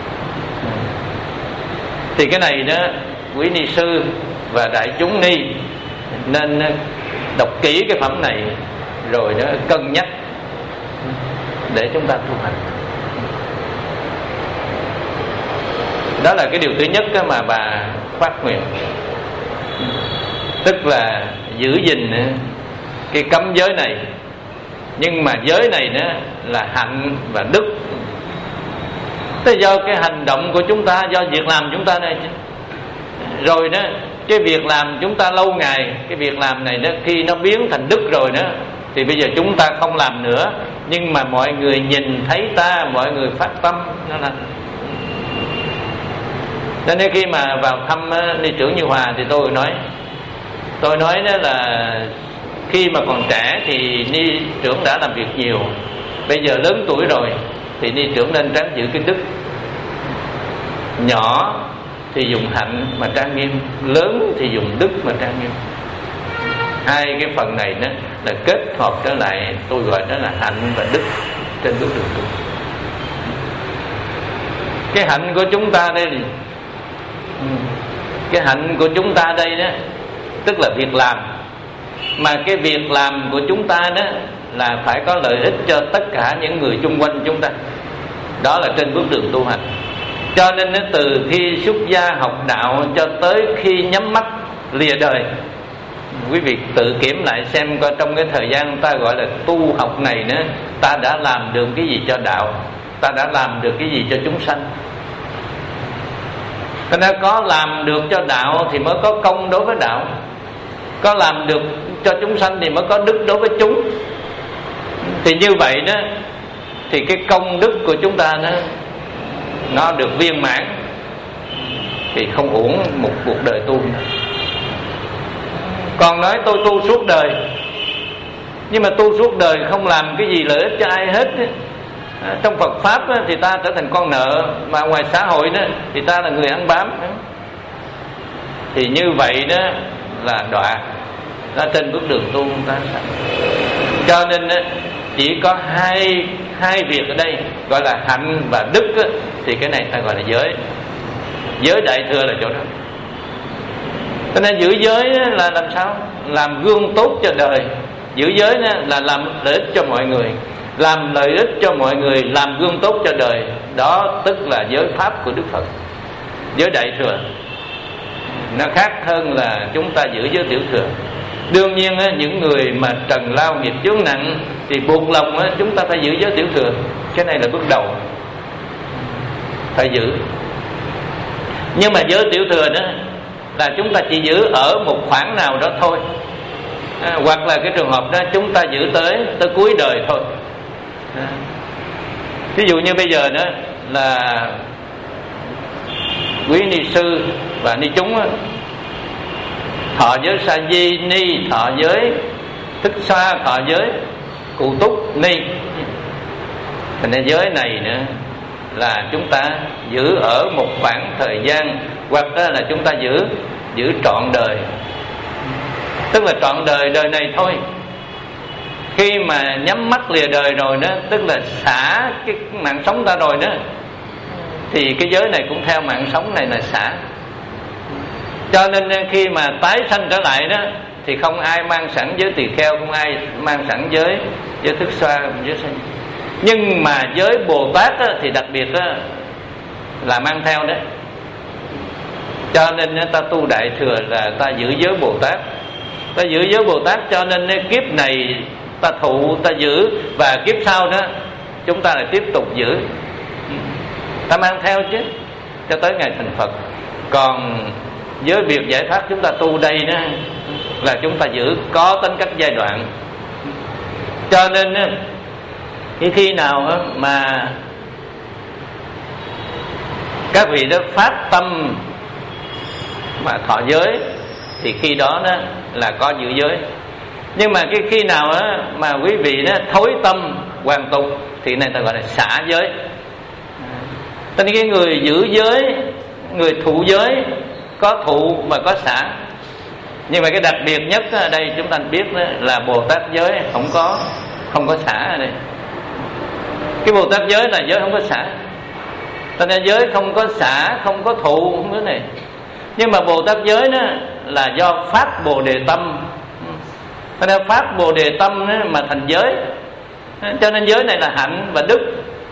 Thì cái này đó, quý ni sư và đại chúng ni nên đọc kỹ cái phẩm này rồi đó cân nhắc để chúng ta tu hành. Đó là cái điều thứ nhất mà bà phát nguyện, tức là giữ gìn cái cấm giới này. Nhưng mà giới này đó là hạnh và đức. Thế do cái hành động của chúng ta, do việc làm chúng ta này, rồi đó cái việc làm chúng ta lâu ngày, cái việc làm này đó khi nó biến thành đức rồi đó, thì bây giờ chúng ta không làm nữa, nhưng mà mọi người nhìn thấy ta, mọi người phát tâm nó là. Cho nên khi mà vào thăm ni trưởng Như Hòa thì tôi nói tôi nói đó là khi mà còn trẻ thì ni trưởng đã làm việc nhiều, bây giờ lớn tuổi rồi thì ni trưởng nên ráng giữ cái đức. Nhỏ thì dùng hạnh mà trang nghiêm, lớn thì dùng đức mà trang nghiêm. Hai cái phần này đó là kết hợp trở lại, tôi gọi đó là hạnh và đức trên bước đường tu. Cái hạnh của chúng ta đây, cái hạnh của chúng ta đây đó, tức là việc làm. Mà cái việc làm của chúng ta đó là phải có lợi ích cho tất cả những người chung quanh chúng ta. Đó là trên bước đường tu hành. Cho nên từ khi xuất gia học đạo cho tới khi nhắm mắt lìa đời, quý vị tự kiểm lại xem coi trong cái thời gian ta gọi là tu học này nữa, ta đã làm được cái gì cho đạo, ta đã làm được cái gì cho chúng sanh. Cho nên có làm được cho đạo thì mới có công đối với đạo, có làm được cho chúng sanh thì mới có đức đối với chúng. Thì như vậy đó thì cái công đức của chúng ta đó nó được viên mãn, thì không uổng một cuộc đời tu nữa. Còn nói tôi tu suốt đời, nhưng mà tu suốt đời không làm cái gì lợi ích cho ai hết. Trong Phật Pháp thì ta trở thành con nợ, mà ngoài xã hội đó thì ta là người ăn bám. Thì như vậy đó là đọa, đó trên bước đường tu ta. Cho nên chỉ có hai hai việc ở đây gọi là hạnh và đức, thì cái này ta gọi là giới. Giới đại thừa là chỗ đó. Cho nên giữ giới là làm sao? Làm gương tốt cho đời. Giữ giới là làm lợi ích cho mọi người, làm lợi ích cho mọi người, làm gương tốt cho đời. Đó tức là giới pháp của Đức Phật, giới đại thừa. Nó khác hơn là chúng ta giữ giới tiểu thừa. Đương nhiên những người mà trần lao nghiệp chướng nặng thì buộc lòng chúng ta phải giữ giới tiểu thừa. Cái này là bước đầu phải giữ. Nhưng mà giới tiểu thừa đó là chúng ta chỉ giữ ở một khoảng nào đó thôi, à, hoặc là cái trường hợp đó chúng ta giữ tới tới cuối đời thôi. à. Ví dụ như bây giờ đó là quý ni sư và ni chúng đó, thọ giới sa di ni, thọ giới thức xoa, thọ giới cụ túc ni. Thành ra giới này nữa là chúng ta giữ ở một khoảng thời gian, hoặc đó là chúng ta giữ giữ trọn đời, tức là trọn đời đời này thôi. Khi mà nhắm mắt lìa đời rồi đó, tức là xả cái mạng sống ta rồi đó, thì cái giới này cũng theo mạng sống này là xả. Cho nên khi mà tái sanh trở lại đó thì không ai mang sẵn giới tỳ kheo, không ai mang sẵn giới giới thức xoa, giới sanh. Nhưng mà giới Bồ Tát á, thì đặc biệt á, là mang theo đấy. Cho nên ta tu đại thừa là ta giữ giới Bồ Tát. Ta giữ giới Bồ Tát cho nên kiếp này ta thụ, ta giữ, và kiếp sau đó chúng ta lại tiếp tục giữ. ta mang theo chứ, cho tới ngày thành Phật. Còn với việc giải thoát chúng ta tu đây đó là chúng ta giữ có tính cách giai đoạn. Cho nên khi khi nào mà các vị đó phát tâm mà thọ giới thì khi đó đó là có giữ giới. Nhưng mà cái khi nào đó mà quý vị đó thối tâm hoàn tục thì này ta gọi là xả giới. Cho nên cái người giữ giới, người thụ giới có thụ và có xả. Nhưng mà cái đặc biệt nhất ở đây chúng ta biết đó là Bồ Tát giới không có không có xả ở đây. Cái Bồ Tát giới là giới không có xả. Cho nên giới không có xả, không có thụ, không có này. Nhưng mà Bồ Tát giới đó là do phát Bồ Đề tâm. Cho nên phát Bồ Đề tâm mà thành giới. Cho nên giới này là hạnh và đức,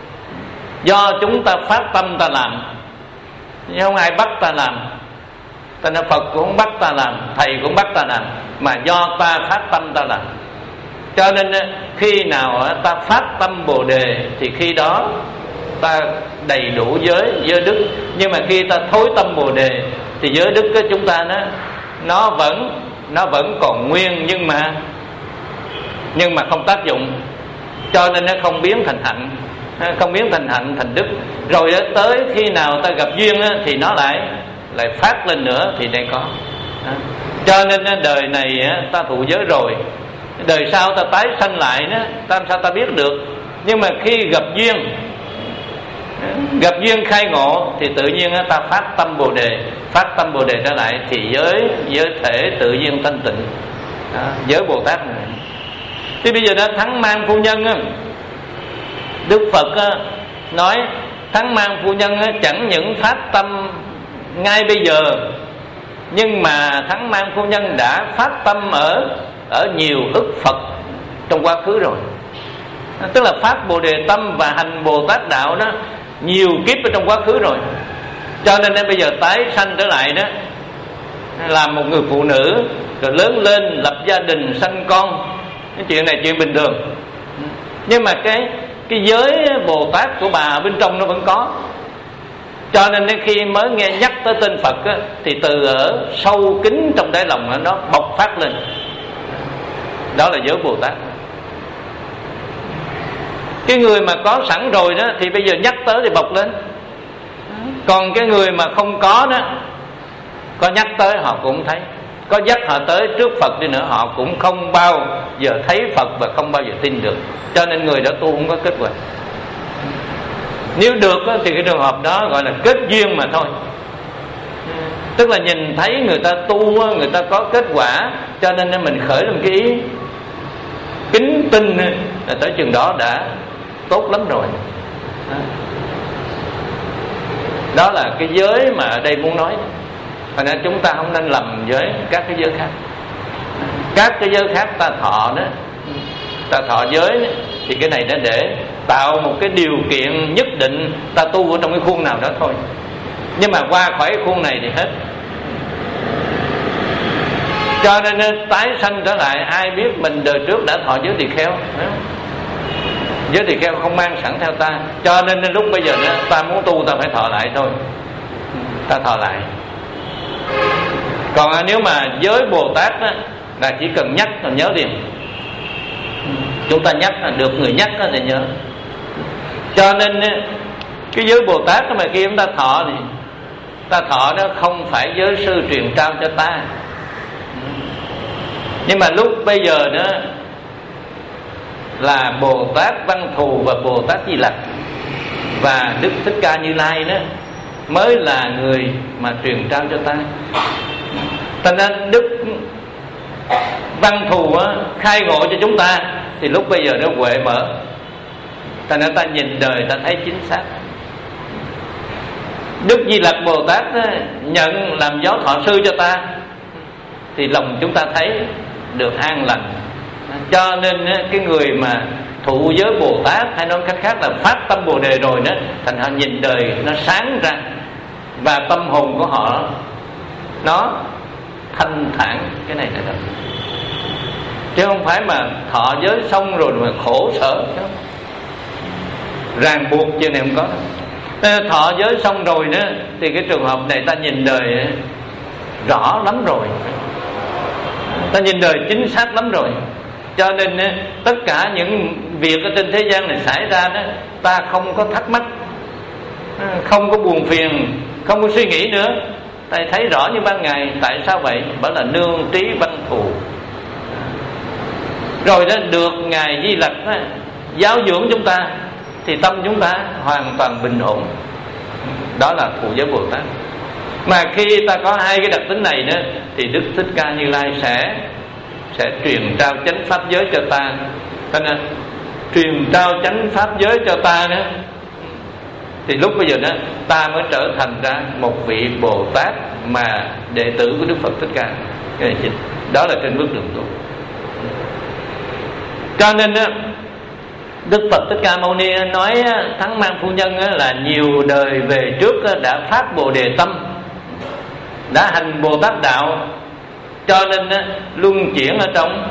do chúng ta phát tâm ta làm, nhưng không ai bắt ta làm. Cho nên Phật cũng không bắt ta làm, thầy cũng bắt ta làm, mà do ta phát tâm ta làm. Cho nên khi nào ta phát tâm Bồ Đề thì khi đó ta đầy đủ giới giới đức. Nhưng mà khi ta thối tâm Bồ Đề thì giới đức của chúng ta nó nó vẫn nó vẫn còn nguyên, nhưng mà nhưng mà không tác dụng. Cho nên nó không biến thành hạnh, không biến thành hạnh thành đức. Rồi đó, tới khi nào ta gặp duyên đó, thì nó lại lại phát lên nữa thì đây có. Đó. Cho nên đời này ta thụ giới rồi, đời sau ta tái sanh lại đó, ta làm sao ta biết được. Nhưng mà khi gặp duyên, gặp duyên khai ngộ thì tự nhiên ta phát tâm Bồ Đề, phát tâm Bồ Đề trở lại thì giới giới thể tự nhiên thanh tịnh. Đó, giới Bồ Tát này. Thì bây giờ đó Thắng Mang Phu Nhân á, Đức Phật á, nói Thắng Mang Phu Nhân á, chẳng những phát tâm ngay bây giờ, nhưng mà Thắng Mang Phu Nhân đã phát tâm ở ở nhiều ức Phật trong quá khứ rồi. Tức là phát Bồ Đề tâm và hành Bồ Tát đạo đó nhiều kiếp ở trong quá khứ rồi. Cho nên bây giờ tái sanh trở lại đó, làm một người phụ nữ rồi lớn lên lập gia đình sanh con, cái chuyện này chuyện bình thường. Nhưng mà cái cái giới Bồ Tát của bà bên trong nó vẫn có. Cho nên khi mới nghe nhắc tới tên Phật á, thì từ ở sâu kín trong đáy lòng nó bộc phát lên. Đó là giới Bồ Tát. Cái người mà có sẵn rồi đó thì bây giờ nhắc tới thì bộc lên. Còn cái người mà không có đó, có nhắc tới họ cũng thấy, có dắt họ tới trước Phật đi nữa họ cũng không bao giờ thấy Phật và không bao giờ tin được. Cho nên người đó tu không có kết quả. Nếu được thì cái trường hợp đó gọi là kết duyên mà thôi. Tức là nhìn thấy người ta tu, người ta có kết quả, cho nên mình khởi lên cái ý kính tin là tới chừng đó đã tốt lắm rồi. Đó là cái giới mà ở đây muốn nói. Thành ra chúng ta không nên lầm với các cái giới khác. Các cái giới khác ta thọ đó, ta thọ giới đó, thì cái này nó để tạo một cái điều kiện nhất định ta tu ở trong cái khuôn nào đó thôi. Nhưng mà qua khỏi cái khuôn này thì hết. Cho nên tái sanh trở lại, ai biết mình đời trước đã thọ giới tỳ kheo. Giới tỳ kheo không mang sẵn theo ta. Cho nên lúc bây giờ đó, ta muốn tu ta phải thọ lại thôi. Ta thọ lại. Còn nếu mà giới Bồ Tát đó, là chỉ cần nhắc là nhớ liền. Chúng ta nhắc là được người nhắc thì nhớ. Cho nên cái giới Bồ Tát mà khi chúng ta thọ thì ta thọ đó không phải giới sư truyền trao cho ta. Nhưng mà lúc bây giờ đó là Bồ Tát Văn Thù và Bồ Tát Di Lặc và Đức Thích Ca Như Lai đó mới là người mà truyền trao cho ta. Thành ra Đức Văn Thù á, khai ngộ cho chúng ta thì lúc bây giờ nó huệ mở. Thành ra ta nhìn đời ta thấy chính xác. Đức Di Lặc Bồ Tát á, nhận làm giáo thọ sư cho ta thì lòng chúng ta thấy được an lành. Cho nên á, cái người mà thụ giới Bồ Tát hay nói cách khác là phát tâm Bồ Đề rồi đó, thành họ nhìn đời nó sáng ra và tâm hồn của họ nó thanh thản. Cái này là đó, chứ không phải mà thọ giới xong rồi mà khổ sở, ràng buộc chuyện này không có. Thọ giới xong rồi nữa thì cái trường hợp này ta nhìn đời rõ lắm rồi, ta nhìn đời chính xác lắm rồi. Cho nên tất cả những việc ở trên thế gian này xảy ra đó, ta không có thắc mắc, không có buồn phiền, không có suy nghĩ nữa. Ta thấy rõ như ban ngày. Tại sao vậy? Bảo là nương trí văn thù. Rồi đó được Ngài Di Lặc đó, giáo dưỡng chúng ta thì tâm chúng ta hoàn toàn bình ổn. Đó là thù giới Bồ Tát. Mà khi ta có hai cái đặc tính này nữa thì Đức Thích Ca Như Lai sẽ sẽ truyền trao chánh pháp giới cho ta. Cho nên truyền trao chánh pháp giới cho ta nữa thì lúc bây giờ đó ta mới trở thành ra một vị Bồ Tát mà đệ tử của Đức Phật Thích Ca. Cái này chính đó là trên bước đường tu. Cho nên đó, Đức Phật Thích Ca Mâu Ni nói Thắng Mang Phu Nhân là nhiều đời về trước đã phát Bồ Đề tâm, đã hành Bồ Tát đạo, cho nên luân chuyển ở trong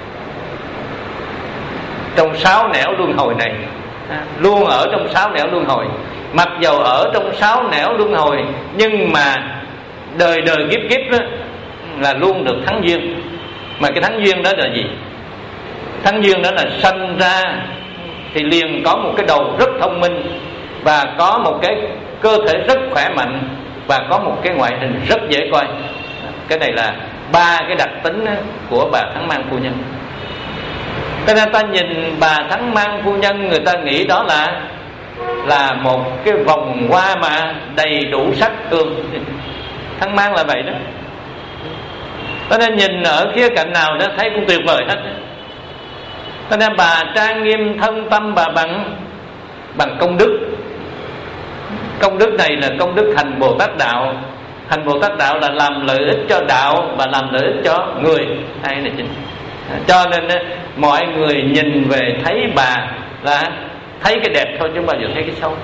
trong sáu nẻo luân hồi này, luôn ở trong sáu nẻo luân hồi. Mặc dầu ở trong sáu nẻo luân hồi nhưng mà đời đời kiếp kiếp đó là luôn được thắng duyên. Mà cái thắng duyên đó là gì? Thắng duyên đó là sanh ra thì liền có một cái đầu rất thông minh, và có một cái cơ thể rất khỏe mạnh, và có một cái ngoại hình rất dễ coi. Cái này là ba cái đặc tính của bà Thắng Mang Phu Nhân. Cho nên ta nhìn bà Thắng Mang Phu Nhân, người ta nghĩ đó là là một cái vòng hoa mà đầy đủ sắc hương. Thắng Mang là vậy đó. Cho nên nhìn ở khía cạnh nào đó thấy cũng tuyệt vời hết. Cho nên bà trang nghiêm thân tâm bà bằng bằng công đức. Công đức này là công đức hành Bồ Tát đạo. Hành Bồ Tát đạo là làm lợi ích cho đạo và làm lợi ích cho người. Hay là chính. Cho nên mọi người nhìn về thấy bà là thấy cái đẹp thôi chứ không bao giờ thấy cái xấu.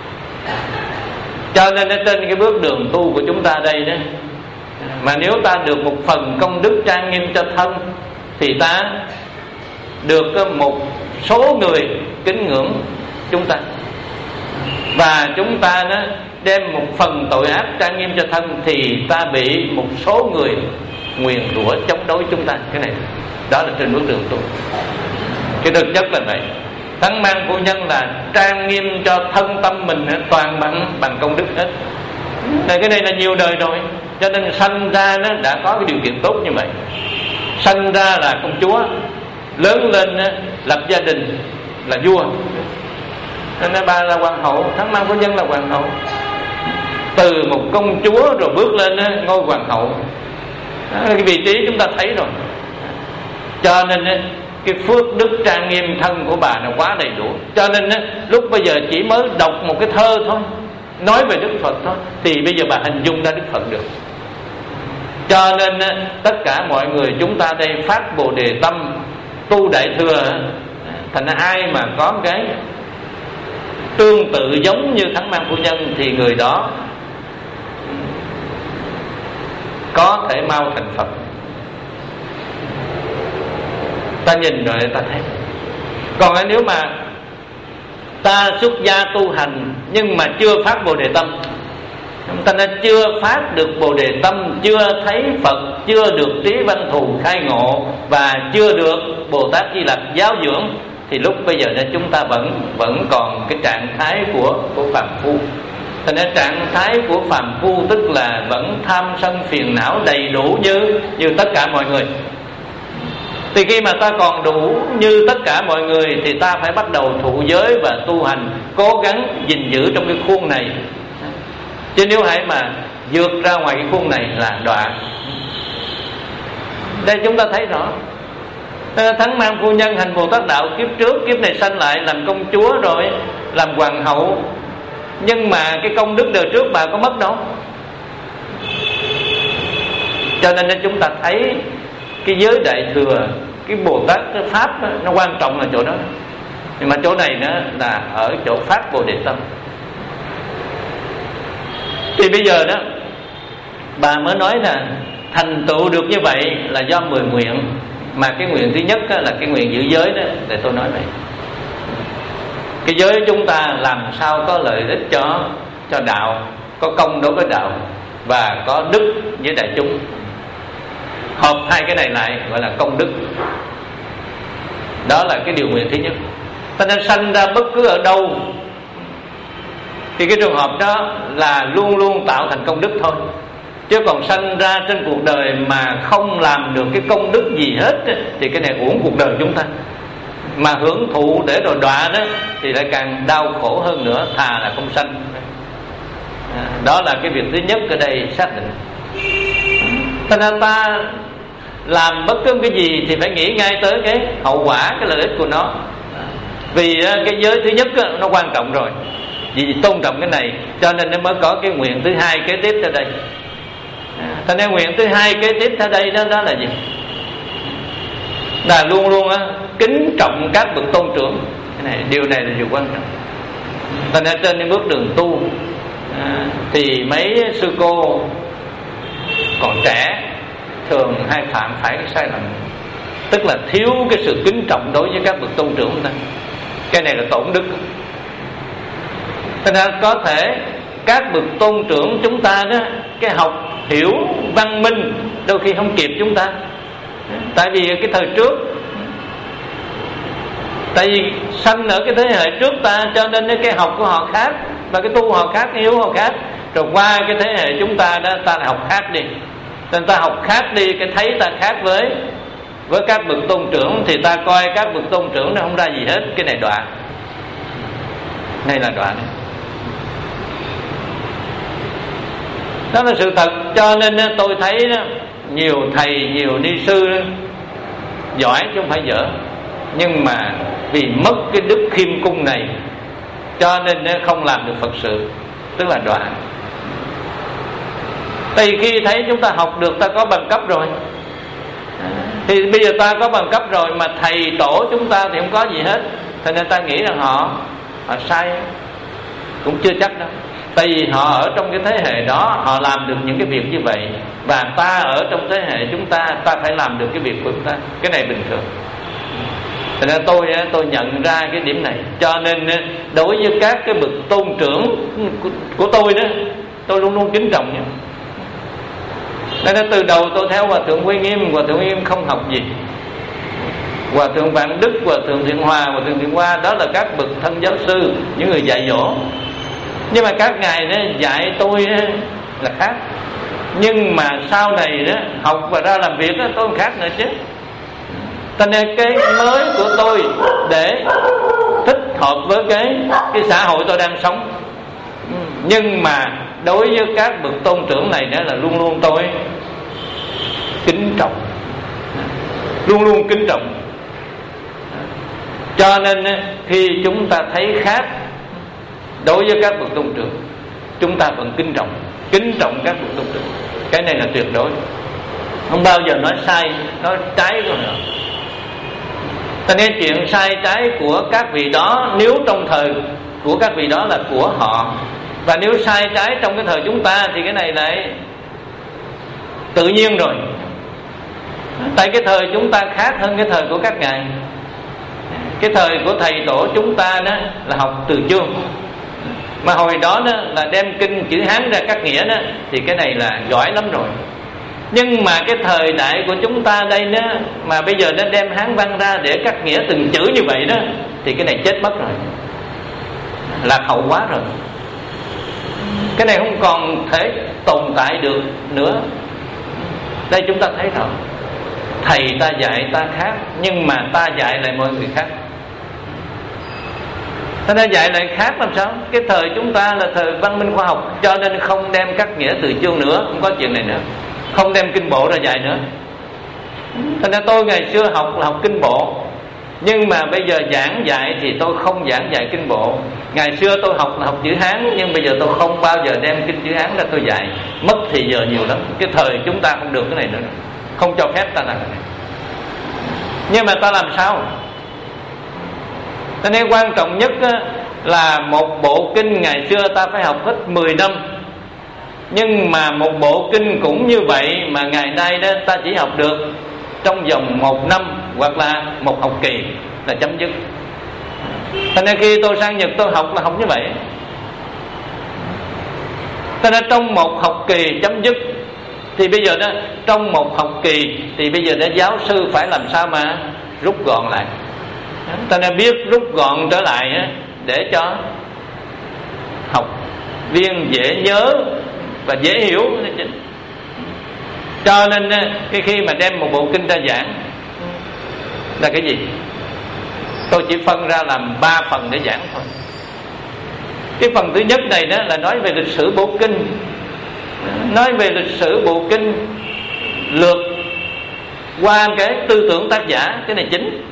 Cho nên trên cái bước đường tu của chúng ta đây đó, mà nếu ta được một phần công đức trang nghiêm cho thân thì ta được một số người kính ngưỡng chúng ta, và chúng ta đó đem một phần tội ác trang nghiêm cho thân thì ta bị một số người nguyền rủa chống đối chúng ta. Cái này đó là trên bước đường tu. Cái thực chất là vậy. Thắng Mang Phu Nhân là trang nghiêm cho thân tâm mình toàn bằng bằng công đức hết. Cái này là nhiều đời rồi, cho nên sanh ra nó đã có cái điều kiện tốt như vậy. Sanh ra là công chúa, lớn lên lập gia đình là vua, nên bà là hoàng hậu. Thắng Mang Phu Nhân là hoàng hậu, từ một công chúa rồi bước lên ngôi hoàng hậu. Cái vị trí chúng ta thấy rồi. Cho nên cái phước đức trang nghiêm thân của bà là quá đầy đủ. Cho nên lúc bây giờ chỉ mới đọc một cái thơ thôi, nói về Đức Phật thôi, thì bây giờ bà hình dung ra Đức Phật được. Cho nên tất cả mọi người chúng ta đây phát Bồ Đề tâm, tu Đại Thừa, thành ra ai mà có cái tương tự giống như Thắng Mang Phu Nhân thì người đó có thể mau thành Phật. Ta nhìn rồi ta thấy. Còn nếu mà ta xuất gia tu hành nhưng mà chưa phát Bồ Đề tâm, ta nên chưa phát được Bồ Đề tâm, chưa thấy Phật, chưa được trí văn thù khai ngộ, và chưa được Bồ Tát Di Lặc giáo dưỡng, thì lúc bây giờ nên chúng ta vẫn vẫn còn cái trạng thái của của phàm phu. Thành ra trạng thái của phàm phu tức là vẫn tham sân phiền não đầy đủ như như tất cả mọi người. Thì khi mà ta còn đủ như tất cả mọi người thì ta phải bắt đầu thụ giới và tu hành, cố gắng gìn giữ trong cái khuôn này. Chứ nếu hãy mà vượt ra ngoài cái khuôn này là đọa. Đây chúng ta thấy rõ. Thắng Mang Phu Nhân hành Bồ Tát đạo kiếp trước, kiếp này sanh lại làm công chúa rồi làm hoàng hậu. Nhưng mà cái công đức đời trước bà có mất đâu. Cho nên chúng ta thấy cái giới Đại Thừa, cái Bồ Tát cái Pháp đó, nó quan trọng là chỗ đó. Nhưng mà chỗ này nữa là ở chỗ phát Bồ Đề tâm. Thì bây giờ đó bà mới nói là thành tựu được như vậy là do mười nguyện. Mà cái nguyện thứ nhất là cái nguyện giữ giới đó, để tôi nói vậy. cái giới chúng ta làm sao có lợi ích cho cho đạo, có công đối với đạo và có đức với đại chúng. Hợp hai cái này lại gọi là công đức. Đó là cái điều nguyện thứ nhất. Ta nên sanh ra bất cứ ở đâu thì cái trường hợp đó là luôn luôn tạo thành công đức thôi. Chứ còn sanh ra trên cuộc đời mà không làm được cái công đức gì hết thì cái này uổng cuộc đời chúng ta. Mà hưởng thụ để rồi đọa đó thì lại càng đau khổ hơn nữa, thà là không sanh. Đó là cái việc thứ nhất ở đây xác định. Cho nên ta làm bất cứ cái gì thì phải nghĩ ngay tới cái hậu quả, cái lợi ích của nó. Vì cái giới thứ nhất nó quan trọng rồi, vì tôn trọng cái này cho nên nó mới có cái nguyện thứ hai kế tiếp theo đây. Cho nên nguyện thứ hai kế tiếp theo đây đó, đó là gì? Là luôn luôn á, kính trọng các bậc tôn trưởng. Cái này, điều này là điều quan trọng. Cho nên trên cái bước đường tu à, thì mấy sư cô còn trẻ thường hay phạm phải cái sai lầm, tức là thiếu cái sự kính trọng đối với các bậc tôn trưởng của ta. Cái này là tổn đức. Cho nên có thể các bậc tôn trưởng chúng ta đó, cái học hiểu văn minh đôi khi không kịp chúng ta. Tại vì cái thời trước, tại vì sanh ở cái thế hệ trước ta, cho nên cái học của họ khác và cái tu họ khác, cái hiểu họ khác. Rồi qua cái thế hệ chúng ta đó, ta lại học khác đi. Nên ta học khác đi, cái thấy ta khác với với các bậc tôn trưởng thì ta coi các bậc tôn trưởng nó không ra gì hết. Cái này đọa, này là đọa này. Đó là sự thật. Cho nên tôi thấy đó, nhiều thầy, nhiều ni sư đó, giỏi chứ không phải dở, nhưng mà vì mất cái đức khiêm cung này cho nên không làm được Phật sự, tức là đọa. Tại vì khi thấy chúng ta học được, ta có bằng cấp rồi, thì bây giờ ta có bằng cấp rồi mà thầy tổ chúng ta thì không có gì hết, cho nên ta nghĩ rằng họ họ sai, cũng chưa chắc đâu. Tại vì họ ở trong cái thế hệ đó, họ làm được những cái việc như vậy, và ta ở trong thế hệ chúng ta, ta phải làm được cái việc của chúng ta. Cái này bình thường. Cho nên tôi tôi nhận ra cái điểm này. Cho nên đối với các cái bậc tôn trưởng của, của tôi đó, tôi luôn luôn kính trọng nhau. Nên từ đầu tôi theo Hòa thượng Quy Nghiêm. Hòa thượng Quy Nghiêm không học gì. Hòa thượng Vạn Đức, Hòa thượng Thiện Hòa, Hòa thượng Thiện Hoa, đó là các bậc thân giáo sư, những người dạy dỗ. Nhưng mà các ngài đó, dạy tôi đó, là khác. Nhưng mà sau này đó, học và ra làm việc đó, tôi không khác nữa chứ. Cho nên cái mới của tôi để thích hợp với cái cái xã hội tôi đang sống. Nhưng mà đối với các bậc tôn trưởng này nữa là luôn luôn tôi kính trọng, luôn luôn kính trọng. Cho nên khi chúng ta thấy khác đối với các bậc tôn trưởng, chúng ta vẫn kính trọng, kính trọng các bậc tôn trưởng. Cái này là tuyệt đối, không bao giờ nói sai, nói trái rồi nữa. Cho nên chuyện sai trái của các vị đó, nếu trong thời của các vị đó là của họ, và nếu sai trái trong cái thời chúng ta thì cái này lại tự nhiên rồi. Tại cái thời chúng ta khác hơn cái thời của các ngài. Cái thời của thầy tổ chúng ta đó là học từ chương, mà hồi đó, đó là đem kinh chữ Hán ra cắt nghĩa đó, thì cái này là giỏi lắm rồi. Nhưng mà cái thời đại của chúng ta đây đó, mà bây giờ nó đem Hán văn ra để cắt nghĩa từng chữ như vậy đó, thì cái này chết mất rồi, lạc hậu quá rồi. Cái này không còn thể tồn tại được nữa. Đây chúng ta thấy rồi, thầy ta dạy ta khác, nhưng mà ta dạy lại mọi người khác. Ta đã dạy lại khác làm sao? Cái thời chúng ta là thời văn minh khoa học, cho nên không đem cắt nghĩa từ chương nữa, không có chuyện này nữa. Không đem kinh bộ ra dạy nữa. Cho nên tôi ngày xưa học là học kinh bộ, nhưng mà bây giờ giảng dạy thì tôi không giảng dạy kinh bộ. Ngày xưa tôi học là học chữ Hán, nhưng bây giờ tôi không bao giờ đem kinh chữ Hán ra tôi dạy. Mất thì giờ nhiều lắm. Cái thời chúng ta không được cái này nữa, không cho phép ta làm cái này. Nhưng mà ta làm sao? Cho nên quan trọng nhất là một bộ kinh ngày xưa ta phải học hết mười năm. Nhưng mà một bộ kinh cũng như vậy mà ngày nay đó ta chỉ học được trong vòng một năm hoặc là một học kỳ là chấm dứt. Thành ra khi tôi sang Nhật tôi học là học như vậy. Thành ra trong một học kỳ chấm dứt thì bây giờ đó, trong một học kỳ thì bây giờ đó giáo sư phải làm sao mà rút gọn lại. Thành ra biết rút gọn trở lại để cho học viên dễ nhớ và dễ hiểu. Cho nên cái khi mà đem một bộ kinh ra giảng là cái gì? Tôi chỉ phân ra làm ba phần để giảng thôi. Cái phần thứ nhất này đó là nói về lịch sử bộ kinh, nói về lịch sử bộ kinh lược qua cái tư tưởng tác giả, cái này chính.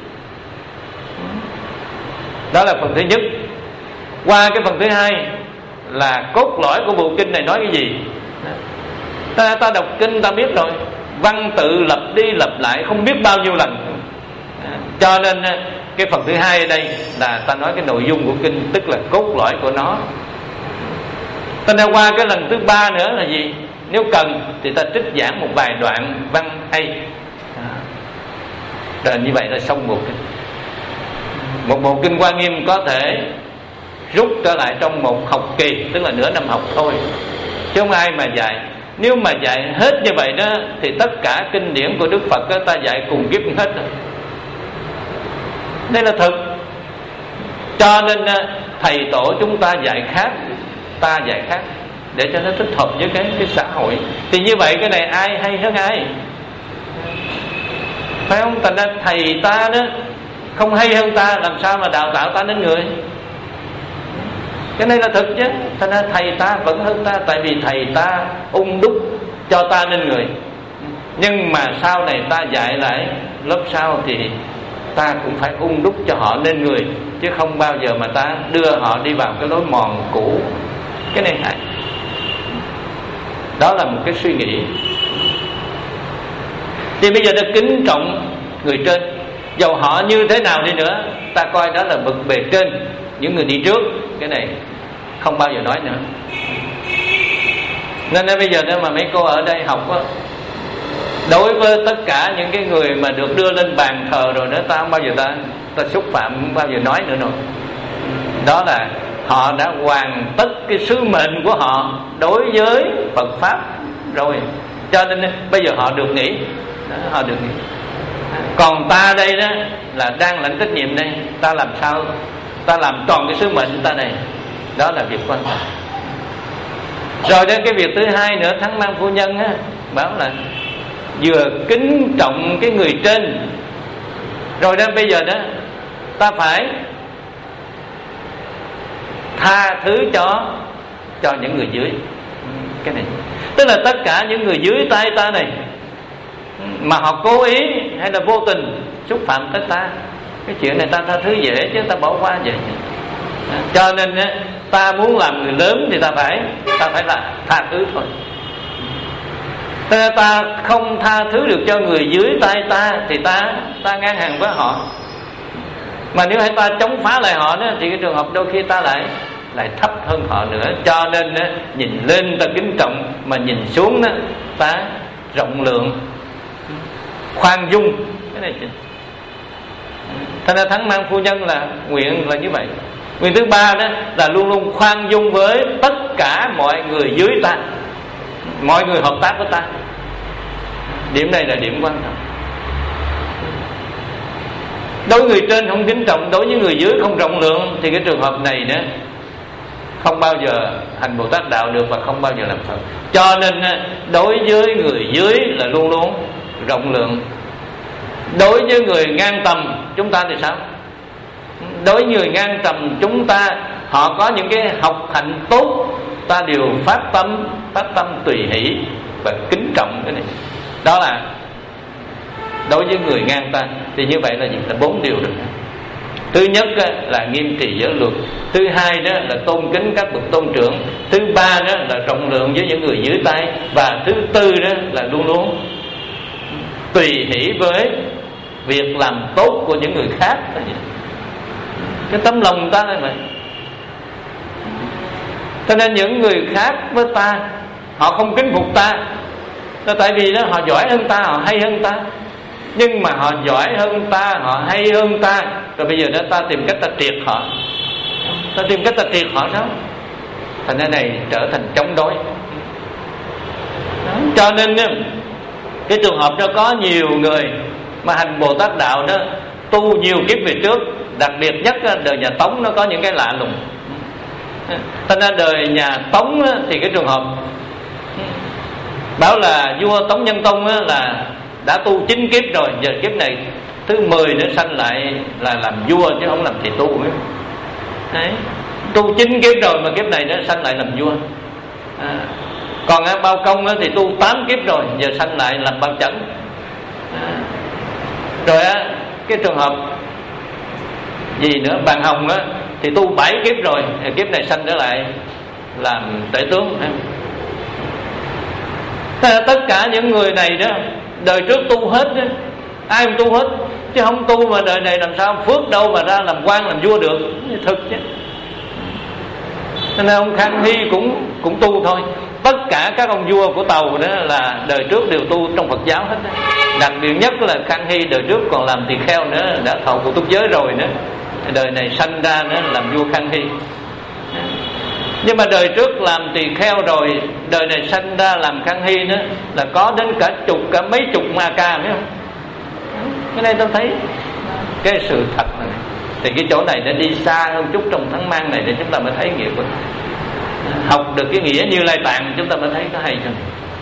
Đó là phần thứ nhất. Qua cái phần thứ hai là cốt lõi của bộ kinh này nói cái gì. Ta, ta đọc kinh ta biết rồi, văn tự lặp đi lặp lại không biết bao nhiêu lần. Cho nên cái phần thứ hai ở đây là ta nói cái nội dung của kinh, tức là cốt lõi của nó. Ta đã qua cái lần thứ ba nữa là gì? Nếu cần thì ta trích giảng một vài đoạn văn hay. Rồi như vậy là xong bộ kinh. Một bộ kinh Hoa Nghiêm có thể rút trở lại trong một học kỳ, tức là nửa năm học thôi, chứ không ai mà dạy. Nếu mà dạy hết như vậy đó thì tất cả kinh điển của Đức Phật đó, ta dạy cùng kiếp hết rồi. Đây là thực. Cho nên thầy tổ chúng ta dạy khác, ta dạy khác, để cho nó thích hợp với cái, cái xã hội. Thì như vậy cái này ai hay hơn ai? Phải không? Thành ra thầy ta đó không hay hơn ta, làm sao mà đào tạo ta đến người? Cái này là thực chứ. Thành ra thầy ta vẫn hơn ta, tại vì thầy ta ung đúc cho ta nên người. Nhưng mà sau này ta dạy lại lớp sau thì ta cũng phải ung đúc cho họ nên người, chứ không bao giờ mà ta đưa họ đi vào cái lối mòn cũ. Cái này hại. Đó là một cái suy nghĩ. Thì bây giờ ta kính trọng người trên, dầu họ như thế nào đi nữa, ta coi đó là bậc bề trên, những người đi trước. Cái này không bao giờ nói nữa. Nên là bây giờ nếu mà mấy cô ở đây học á, đối với tất cả những cái người mà được đưa lên bàn thờ rồi đó, ta không bao giờ ta ta xúc phạm, không bao giờ nói nữa rồi. Đó là họ đã hoàn tất cái sứ mệnh của họ đối với Phật pháp rồi, cho nên bây giờ họ được nghỉ. Đó, họ được nghỉ. Còn ta đây đó là đang lãnh trách nhiệm đây, ta làm sao ta làm tròn cái sứ mệnh của ta này. Đó là việc quan trọng. Rồi đến cái việc thứ hai nữa, Thắng Mang Phu Nhân á, bảo là vừa kính trọng cái người trên, rồi đến bây giờ đó ta phải tha thứ cho cho những người dưới. Cái này tức là tất cả những người dưới tay ta này mà họ cố ý hay là vô tình xúc phạm tới ta, cái chuyện này ta tha thứ dễ chứ ta bỏ qua vậy. Cho nên ta muốn làm người lớn thì ta phải ta phải là tha thứ thôi. Ta, ta không tha thứ được cho người dưới tay ta thì ta ta ngang hàng với họ. Mà nếu hay ta chống phá lại họ nữa, thì cái trường hợp đôi khi ta lại lại thấp hơn họ nữa. Cho nên nhìn lên ta kính trọng, mà nhìn xuống đó ta rộng lượng, khoan dung. Cái này thành ra Thắng Mang Phu Nhân là nguyện là như vậy. Nguyện thứ ba đó là luôn luôn khoan dung với tất cả mọi người dưới ta, mọi người hợp tác với ta. Điểm này là điểm quan trọng. Đối với người trên không kính trọng, đối với người dưới không rộng lượng, thì cái trường hợp này nữa không bao giờ hành Bồ Tát đạo được, và không bao giờ làm Phật. Cho nên đối với người dưới là luôn luôn rộng lượng. Đối với người ngang tầm chúng ta thì sao? Đối với người ngang tầm chúng ta, họ có những cái học hạnh tốt, ta đều phát tâm phát tâm tùy hỷ và kính trọng. Cái này đó là đối với người ngang ta. Thì như vậy là gì? Là bốn điều rồi. Thứ nhất là nghiêm trì giới luật, thứ hai đó là tôn kính các bậc tôn trưởng, thứ ba đó là rộng lượng với những người dưới tay, và thứ tư đó là luôn luôn tùy hỷ với việc làm tốt của những người khác. Cái tấm lòng ta là vậy. Cho nên những người khác với ta, họ không kính phục ta, là tại vì đó họ giỏi hơn ta, họ hay hơn ta. nhưng mà họ giỏi hơn ta, họ hay hơn ta, rồi bây giờ đó ta tìm cách ta triệt họ, ta tìm cách ta triệt họ đó, thành ra này trở thành chống đối. Đó. Cho nên cái trường hợp đó có nhiều người mà hành Bồ Tát đạo đó tu nhiều kiếp về trước, đặc biệt nhất đời nhà Tống nó có những cái lạ lùng. Thành ra đời nhà Tống thì cái trường hợp bảo là vua Tống Nhân Tông là đã tu chín kiếp rồi, giờ kiếp này thứ mười nữa sanh lại là làm vua chứ không làm thầy tu nữa. Đấy, tu chín kiếp rồi mà kiếp này nó sanh lại làm vua. À, còn á, Bao Công á, thì tu tám kiếp rồi, giờ sanh lại làm Bao Chẩn. À, rồi á, cái trường hợp gì nữa, Bàn Hồng á, thì tu bảy kiếp rồi, thì kiếp này sanh trở lại làm tể tướng. Tất cả những người này đó đời trước tu hết đó, ai cũng tu hết, chứ không tu mà đời này làm sao phước đâu mà ra làm quan làm vua được, thực chứ. Nên ông Khang Hy cũng cũng tu thôi. Tất cả các ông vua của Tàu đó là đời trước đều tu trong Phật giáo hết đó. Đặc biệt nhất là Khang Hy đời trước còn làm tỳ kheo nữa, đã thọ cụ túc giới rồi nữa, đời này sanh ra nữa làm vua Khang Hy. Nhưng mà đời trước làm tỳ kheo rồi, đời này sanh ra làm Khang Hy nữa, là có đến cả chục, cả mấy chục ma ca, biết không? Cái này tôi thấy cái sự thật này. Thì cái chỗ này nó đi xa hơn chút trong tháng mang này để chúng ta mới thấy nghĩa của học được cái nghĩa Như Lai Tạng, chúng ta mới thấy có hay hơn.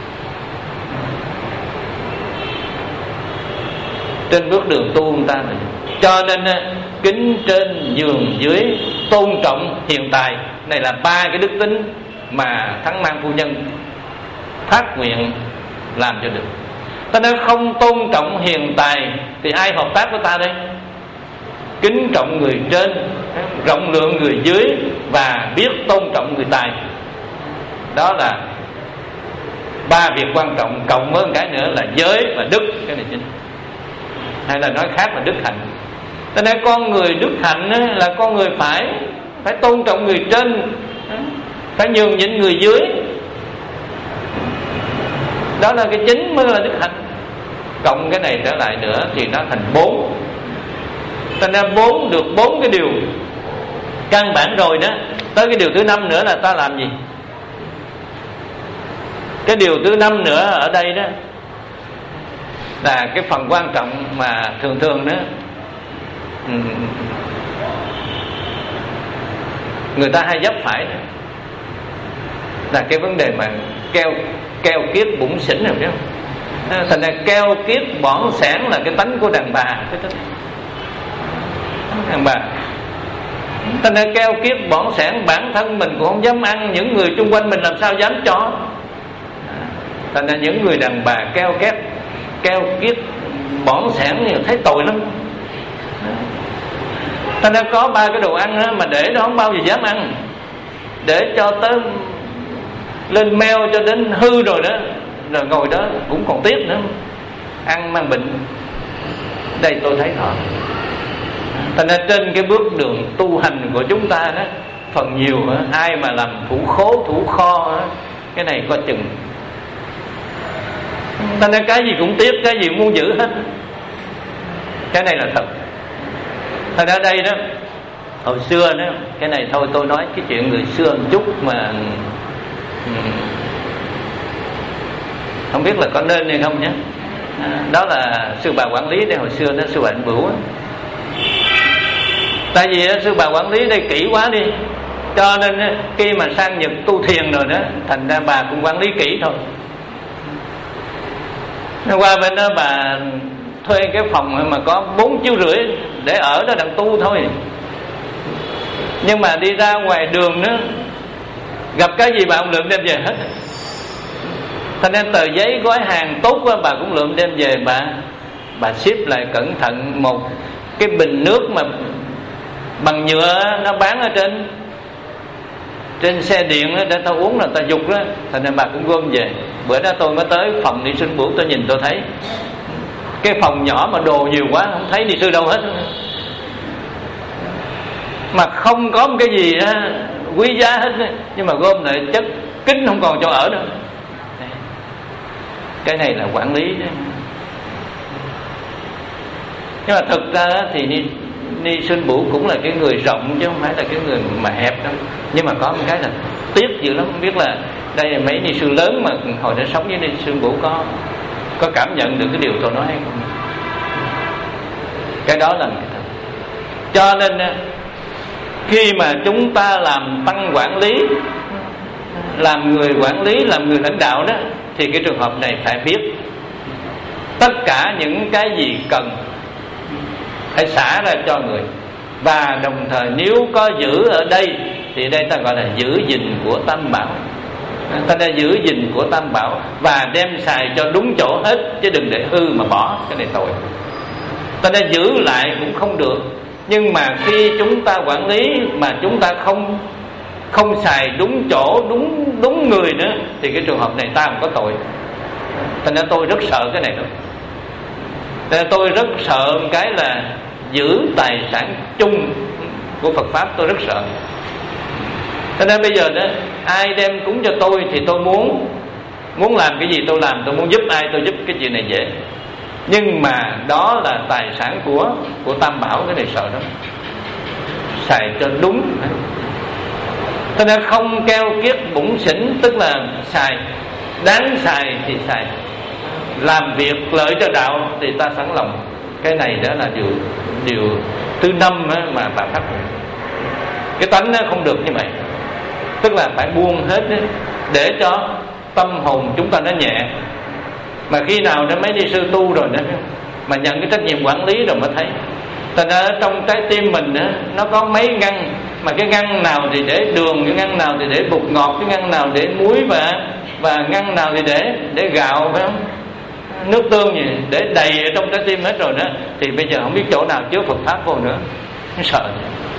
Trên bước đường tu người ta này, cho nên kính trên nhường dưới, tôn trọng hiện tài, này là ba cái đức tính mà Thắng Mang phu nhân phát nguyện làm cho được. Ta nói không tôn trọng hiện tài thì ai hợp tác với ta đây? Kính trọng người trên, rộng lượng người dưới, và biết tôn trọng người tài. Đó là ba việc quan trọng, cộng với một cái nữa là giới và đức. Cái này chính, hay là nói khác là đức hạnh. Cho nên con người đức hạnh là con người phải phải tôn trọng người trên, phải nhường nhịn người dưới. Đó là cái chính mới là đức hạnh. Cộng cái này trở lại nữa thì nó thành bốn. Cho nên bốn được bốn cái điều căn bản rồi đó. Tới cái điều thứ năm nữa là ta làm gì? Cái điều thứ năm nữa ở đây đó là cái phần quan trọng mà thường thường đó người ta hay dấp phải đó, là cái vấn đề mà keo keo kiết bủn xỉn rồi, biết không? Thành ra keo kiết bỏn sẻn là cái tánh của đàn bà, cái tánh đàn bà. Thành ra keo kiết bỏn sẻn, bản thân mình cũng không dám ăn, những người xung quanh mình làm sao dám cho. Thành ra những người đàn bà keo két keo kiết bỏn sẻn thì thấy tội lắm. Thành ra có ba cái đồ ăn đó, mà để nó không bao giờ dám ăn, để cho tới lên meo cho đến hư rồi đó, rồi ngồi đó cũng còn tiếc nữa, ăn mang bệnh. Đây tôi thấy họ. Thành ra trên cái bước đường tu hành của chúng ta đó, phần nhiều đó, ai mà làm thủ khố thủ kho đó, cái này coi chừng. Thành ra cái gì cũng tiếc, cái gì cũng muốn giữ hết. Cái này là thật. Thành ra đây đó, hồi xưa đó, cái này thôi tôi nói cái chuyện người xưa một chút mà không biết là có nên hay không nhé. Đó là sư bà quản lý đây, hồi xưa đó sư bà Anh Bửu. Tại vì sư bà quản lý đây kỹ quá đi, cho nên khi mà sang Nhật tu thiền rồi đó, thành ra bà cũng quản lý kỹ thôi. Qua bên đó bà thuê cái phòng mà có bốn chiếu rưỡi để ở đó đặng tu thôi. Nhưng mà đi ra ngoài đường đó, gặp cái gì bà cũng lượm đem về hết. Thành nên tờ giấy gói hàng tốt quá bà cũng lượm đem về, bà bà xếp lại cẩn thận. Một cái bình nước mà bằng nhựa nó bán ở trên trên xe điện đó, để tao uống là tao dục đó. Thành nên bà cũng gom về. Bữa đó tôi mới tới phòng ni sư Bửu, tôi nhìn tôi thấy cái phòng nhỏ mà đồ nhiều quá, không thấy ni sư đâu hết, mà không có một cái gì đó quý giá hết, nhưng mà gom lại chất kín không còn chỗ ở nữa. Cái này là quản lý đó. Nhưng mà thực ra thì Ni, Ni Sơn Bủ cũng là cái người rộng chứ không phải là cái người mà hẹp đâu. Nhưng mà có một cái là tiếc dữ lắm, không biết là đây là mấy Ni Sư lớn mà hồi đó sống với Ni Sơn Bủ có có cảm nhận được cái điều tôi nói hay không. Cái đó là cái thật. Cho nên khi mà chúng ta làm tăng quản lý, làm người quản lý, làm người lãnh đạo đó, thì cái trường hợp này phải biết tất cả những cái gì cần phải xả ra cho người. Và đồng thời nếu có giữ ở đây thì đây ta gọi là giữ gìn của Tam Bảo. Ta đã giữ gìn của Tam Bảo và đem xài cho đúng chỗ hết, chứ đừng để hư mà bỏ, cái này tội. Ta đã giữ lại cũng không được. Nhưng mà khi chúng ta quản lý mà chúng ta không không xài đúng chỗ, đúng đúng người nữa, thì cái trường hợp này ta không có tội. Thành ra tôi rất sợ cái này đó. Thành ra tôi rất sợ cái là giữ tài sản chung của Phật Pháp, tôi rất sợ. Thành ra bây giờ đó, ai đem cúng cho tôi thì tôi muốn muốn làm cái gì tôi làm, tôi muốn giúp ai tôi giúp, cái chuyện này dễ. Nhưng mà đó là tài sản của của Tam Bảo, cái này sợ lắm. Xài cho đúng. Cho nên không keo kiết bủn xỉn, tức là xài đáng xài thì xài, làm việc lợi cho đạo thì ta sẵn lòng. Cái này đó là điều điều thứ năm mà bà phát hiện. Cái tánh nó không được như vậy, tức là phải buông hết để cho tâm hồn chúng ta nó nhẹ. Mà khi nào nó mấy đi sư tu rồi đó, mà nhận cái trách nhiệm quản lý rồi mới thấy. Thành ra trong trái tim mình đó, nó có mấy ngăn, mà cái ngăn nào thì để đường, cái ngăn nào thì để bột ngọt, cái ngăn nào để muối và và ngăn nào thì để để gạo, phải không? Nước tương gì để đầy ở trong trái tim hết rồi đó, thì bây giờ không biết chỗ nào chứa Phật Pháp vô nữa, nó sợ.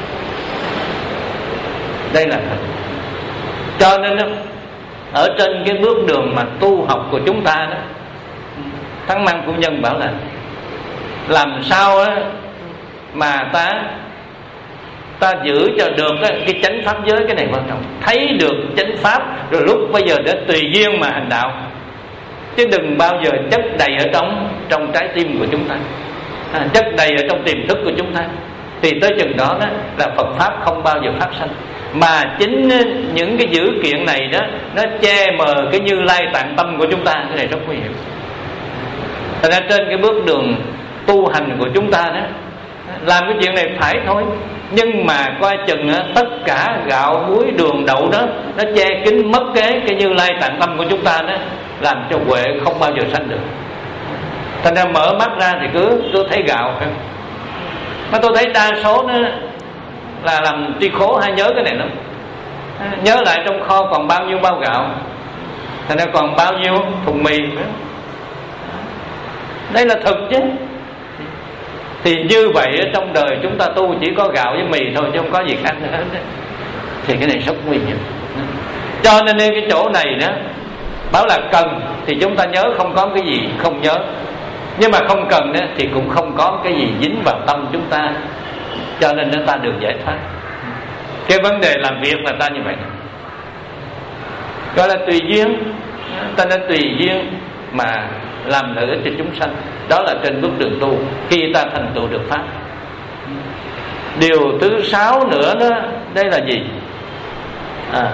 Đây là thật. Cho nên đó, ở trên cái bước đường mà tu học của chúng ta đó, Thắng Mang Phu Nhân bảo là làm sao đó mà ta ta giữ cho được cái, cái chánh pháp giới, cái này quan trọng. Thấy được chánh pháp rồi lúc bây giờ để tùy duyên mà hành đạo, chứ đừng bao giờ chất đầy ở trong trong trái tim của chúng ta, à, chất đầy ở trong tiềm thức của chúng ta, thì tới chừng đó, đó là Phật Pháp không bao giờ phát sinh. Mà chính những cái dữ kiện này đó, nó che mờ cái Như Lai tạng tâm của chúng ta. Cái này rất nguy hiểm. Thành ra trên cái bước đường tu hành của chúng ta đó, làm cái chuyện này phải thôi, nhưng mà coi chừng tất cả gạo muối đường đậu đó, nó che kín mất cái cái Như Lai tạng tâm của chúng ta đó, làm cho huệ không bao giờ sanh được. Thành ra mở mắt ra thì cứ cứ thấy gạo phải không? Mà tôi thấy đa số nó là làm tri khố hay nhớ cái này lắm. Nhớ lại trong kho còn bao nhiêu bao gạo, thành ra còn bao nhiêu thùng mì phải không? Đây là thực chứ. Thì như vậy trong đời chúng ta tu chỉ có gạo với mì thôi, chứ không có gì khác nữa hết. Thì cái này rất nguy hiểm. Cho nên cái chỗ này đó, bảo là cần thì chúng ta nhớ, không có cái gì không nhớ. Nhưng mà không cần đó, thì cũng không có cái gì dính vào tâm chúng ta, cho nên nó ta được giải thoát. Cái vấn đề làm việc là ta như vậy, gọi là tùy duyên. Ta nên tùy duyên mà làm lợi ích cho chúng sanh. Đó là trên bước đường tu, khi ta thành tựu được pháp. Điều thứ sáu nữa đó, đây là gì? À,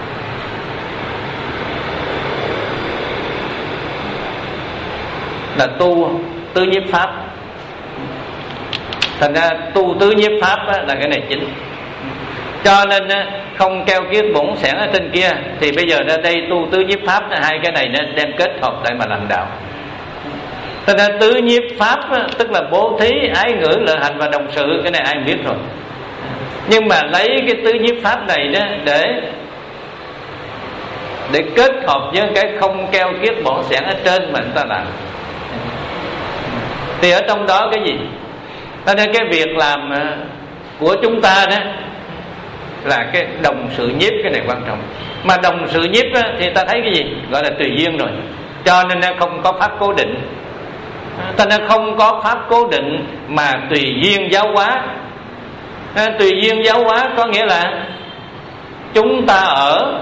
là tu tứ nhiếp pháp. Thành ra tu tứ nhiếp pháp là cái này chính. Cho nên không keo kiết bổn xẻn ở trên kia, thì bây giờ ra đây tu tứ nhiếp pháp, hai cái này nên đem kết hợp lại mà làm đạo. Thành ra tứ nhiếp pháp tức là bố thí, ái ngữ, lợi hành và đồng sự. Cái này ai biết rồi. Nhưng mà lấy cái tứ nhiếp pháp này đó để để kết hợp với cái không keo kiết bổn xẻn ở trên mà người ta làm, thì ở trong đó cái gì? Cho nên cái việc làm của chúng ta đó là cái đồng sự nhiếp, cái này quan trọng. Mà đồng sự nhiếp đó, thì ta thấy cái gì? Gọi là tùy duyên rồi. Cho nên nó không có pháp cố định. Ta nên không có pháp cố định mà tùy duyên giáo hóa. Tùy duyên giáo hóa có nghĩa là chúng ta ở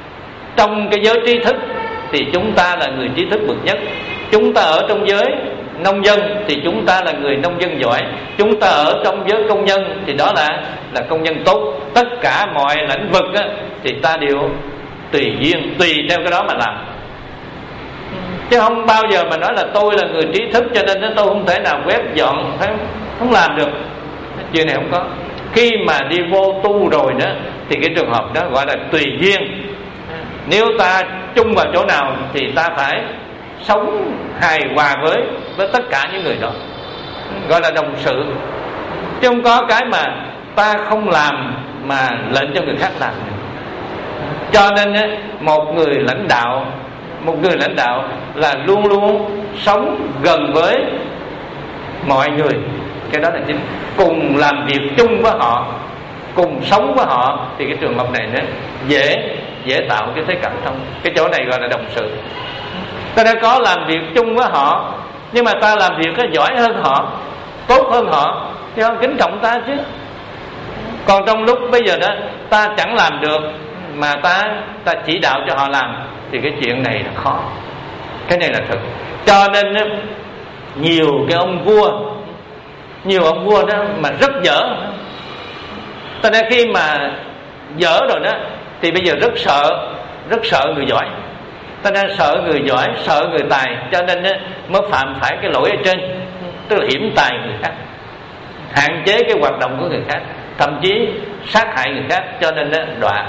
trong cái giới trí thức thì chúng ta là người trí thức bậc nhất. Chúng ta ở trong giới nông dân thì chúng ta là người nông dân giỏi. Chúng ta ở trong giới công nhân thì đó là là công nhân tốt. Tất cả mọi lĩnh vực á, thì ta đều tùy duyên, tùy theo cái đó mà làm, chứ không bao giờ mà nói là tôi là người trí thức cho nên tôi không thể nào quét dọn, không, không làm được. Chuyện này không có. Khi mà đi vô tu rồi đó thì cái trường hợp đó gọi là tùy duyên. Nếu ta chung vào chỗ nào thì ta phải sống hài hòa với với tất cả những người đó, gọi là đồng sự. Chứ không có cái mà ta không làm mà lệnh cho người khác làm. Cho nên một người lãnh đạo một người lãnh đạo là luôn luôn sống gần với mọi người. Cái đó là chính. Cùng làm việc chung với họ, cùng sống với họ, thì cái trường hợp này nó dễ dễ tạo cái thế cảm thông. Cái chỗ này gọi là đồng sự. Ta đã có làm việc chung với họ, nhưng mà ta làm việc giỏi hơn họ, tốt hơn họ, thì họ kính trọng ta chứ. Còn trong lúc bây giờ đó ta chẳng làm được mà ta ta chỉ đạo cho họ làm, thì cái chuyện này là khó. Cái này là thật. Cho nên nhiều cái ông vua, nhiều ông vua đó mà rất dở. Cho nên khi mà dở rồi đó thì bây giờ rất sợ, rất sợ người giỏi. Ta đang sợ người giỏi, sợ người tài, cho nên mới phạm phải cái lỗi ở trên, tức là hiểm tài người khác, hạn chế cái hoạt động của người khác, thậm chí sát hại người khác, cho nên đó đọa.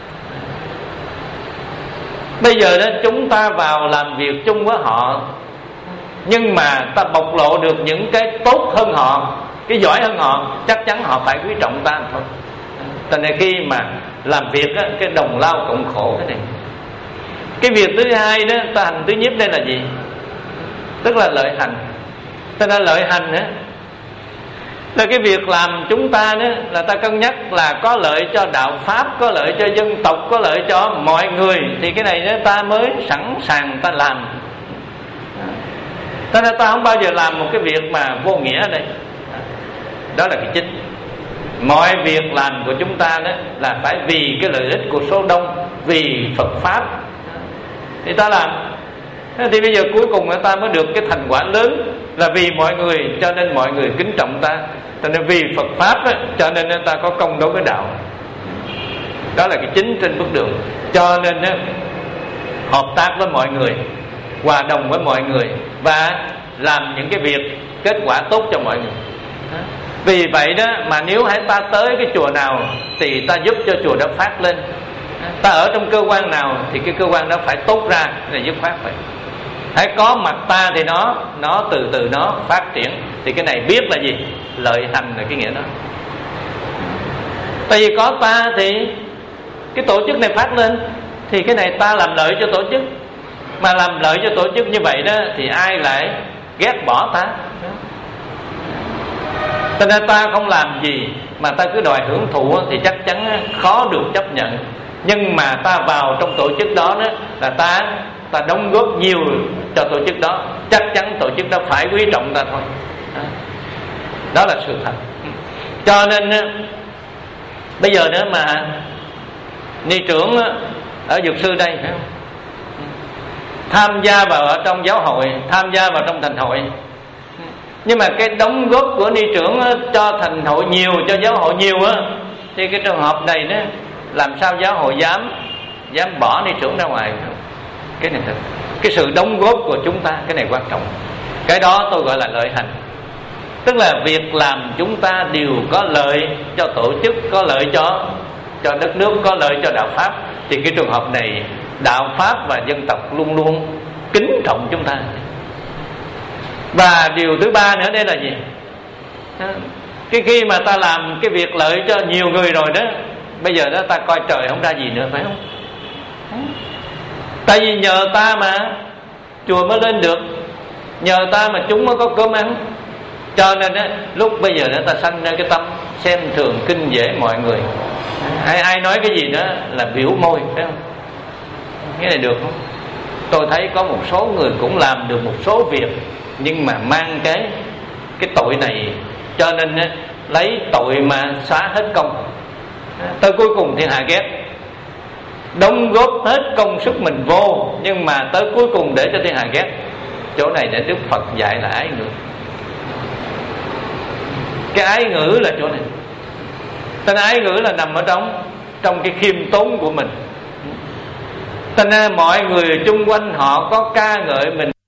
Bây giờ đó chúng ta vào làm việc chung với họ, nhưng mà ta bộc lộ được những cái tốt hơn họ, cái giỏi hơn họ, chắc chắn họ phải quý trọng ta thôi. Cho nên khi mà làm việc á, cái đồng lao cộng khổ cái này. Cái việc thứ hai đó, ta hành tứ nhiếp đây là gì? Tức là lợi hành. Cho nên lợi hành á là cái việc làm chúng ta đó, là ta cân nhắc là có lợi cho đạo pháp, có lợi cho dân tộc, có lợi cho mọi người, thì cái này đó ta mới sẵn sàng ta làm. Cho nên ta không bao giờ làm một cái việc mà vô nghĩa ở đây. Đó là cái chính. Mọi việc làm của chúng ta đó là phải vì cái lợi ích của số đông, vì Phật pháp thì ta làm. Thì bây giờ cuối cùng ta mới được cái thành quả lớn, là vì mọi người cho nên mọi người kính trọng ta, cho nên vì Phật pháp đó, cho nên ta có công đối với đạo. Đó là cái chính trên bước đường. Cho nên đó, hợp tác với mọi người, hòa đồng với mọi người, và làm những cái việc kết quả tốt cho mọi người. Vì vậy đó mà nếu hãy ta tới cái chùa nào thì ta giúp cho chùa đó phát lên. Ta ở trong cơ quan nào thì cái cơ quan đó phải tốt ra, là giúp phát vậy. Hãy có mặt ta thì nó nó từ từ nó phát triển. Thì cái này biết là gì? Lợi hành là cái nghĩa đó. Tại vì có ta thì cái tổ chức này phát lên, thì cái này ta làm lợi cho tổ chức. Mà làm lợi cho tổ chức như vậy đó thì ai lại ghét bỏ ta? Cho nên ta không làm gì mà ta cứ đòi hưởng thụ thì chắc chắn khó được chấp nhận. Nhưng mà ta vào trong tổ chức đó, đó là ta ta đóng góp nhiều cho tổ chức đó, chắc chắn tổ chức đó phải quý trọng ta thôi. Đó là sự thật. Cho nên bây giờ nữa mà ni trưởng ở Dược Sư đây tham gia vào ở trong giáo hội, tham gia vào trong thành hội, nhưng mà cái đóng góp của ni trưởng cho thành hội nhiều, cho giáo hội nhiều á, thì cái trường hợp này đó, làm sao giáo hội dám dám bỏ ni trưởng ra ngoài? Cái này thật. Cái sự đóng góp của chúng ta, cái này quan trọng. Cái đó tôi gọi là lợi hành. Tức là việc làm chúng ta đều có lợi cho tổ chức, có lợi cho cho đất nước, có lợi cho đạo pháp. Thì cái trường hợp này đạo pháp và dân tộc luôn luôn kính trọng chúng ta. Và điều thứ ba nữa đây là gì? Cái khi mà ta làm cái việc lợi cho nhiều người rồi đó, bây giờ đó ta coi trời không ra gì nữa, phải không? Tại vì nhờ ta mà chùa mới lên được, nhờ ta mà chúng mới có cơm ăn. Cho nên đó, lúc bây giờ đó ta sanh ra cái tâm xem thường kinh dễ mọi người. Ai, ai nói cái gì đó là biểu môi, phải không? Cái này được không? Tôi thấy có một số người cũng làm được một số việc, nhưng mà mang cái cái tội này, cho nên đó, lấy tội mà xóa hết công. Tới cuối cùng thiên hạ ghét, đóng góp hết công sức mình vô, nhưng mà tới cuối cùng để cho thiên hạ ghét. Chỗ này để Đức Phật dạy là ái ngữ. Cái ái ngữ là chỗ này. Tên ái ngữ là nằm ở trong Trong cái khiêm tốn của mình. Thành ra mọi người chung quanh họ có ca ngợi mình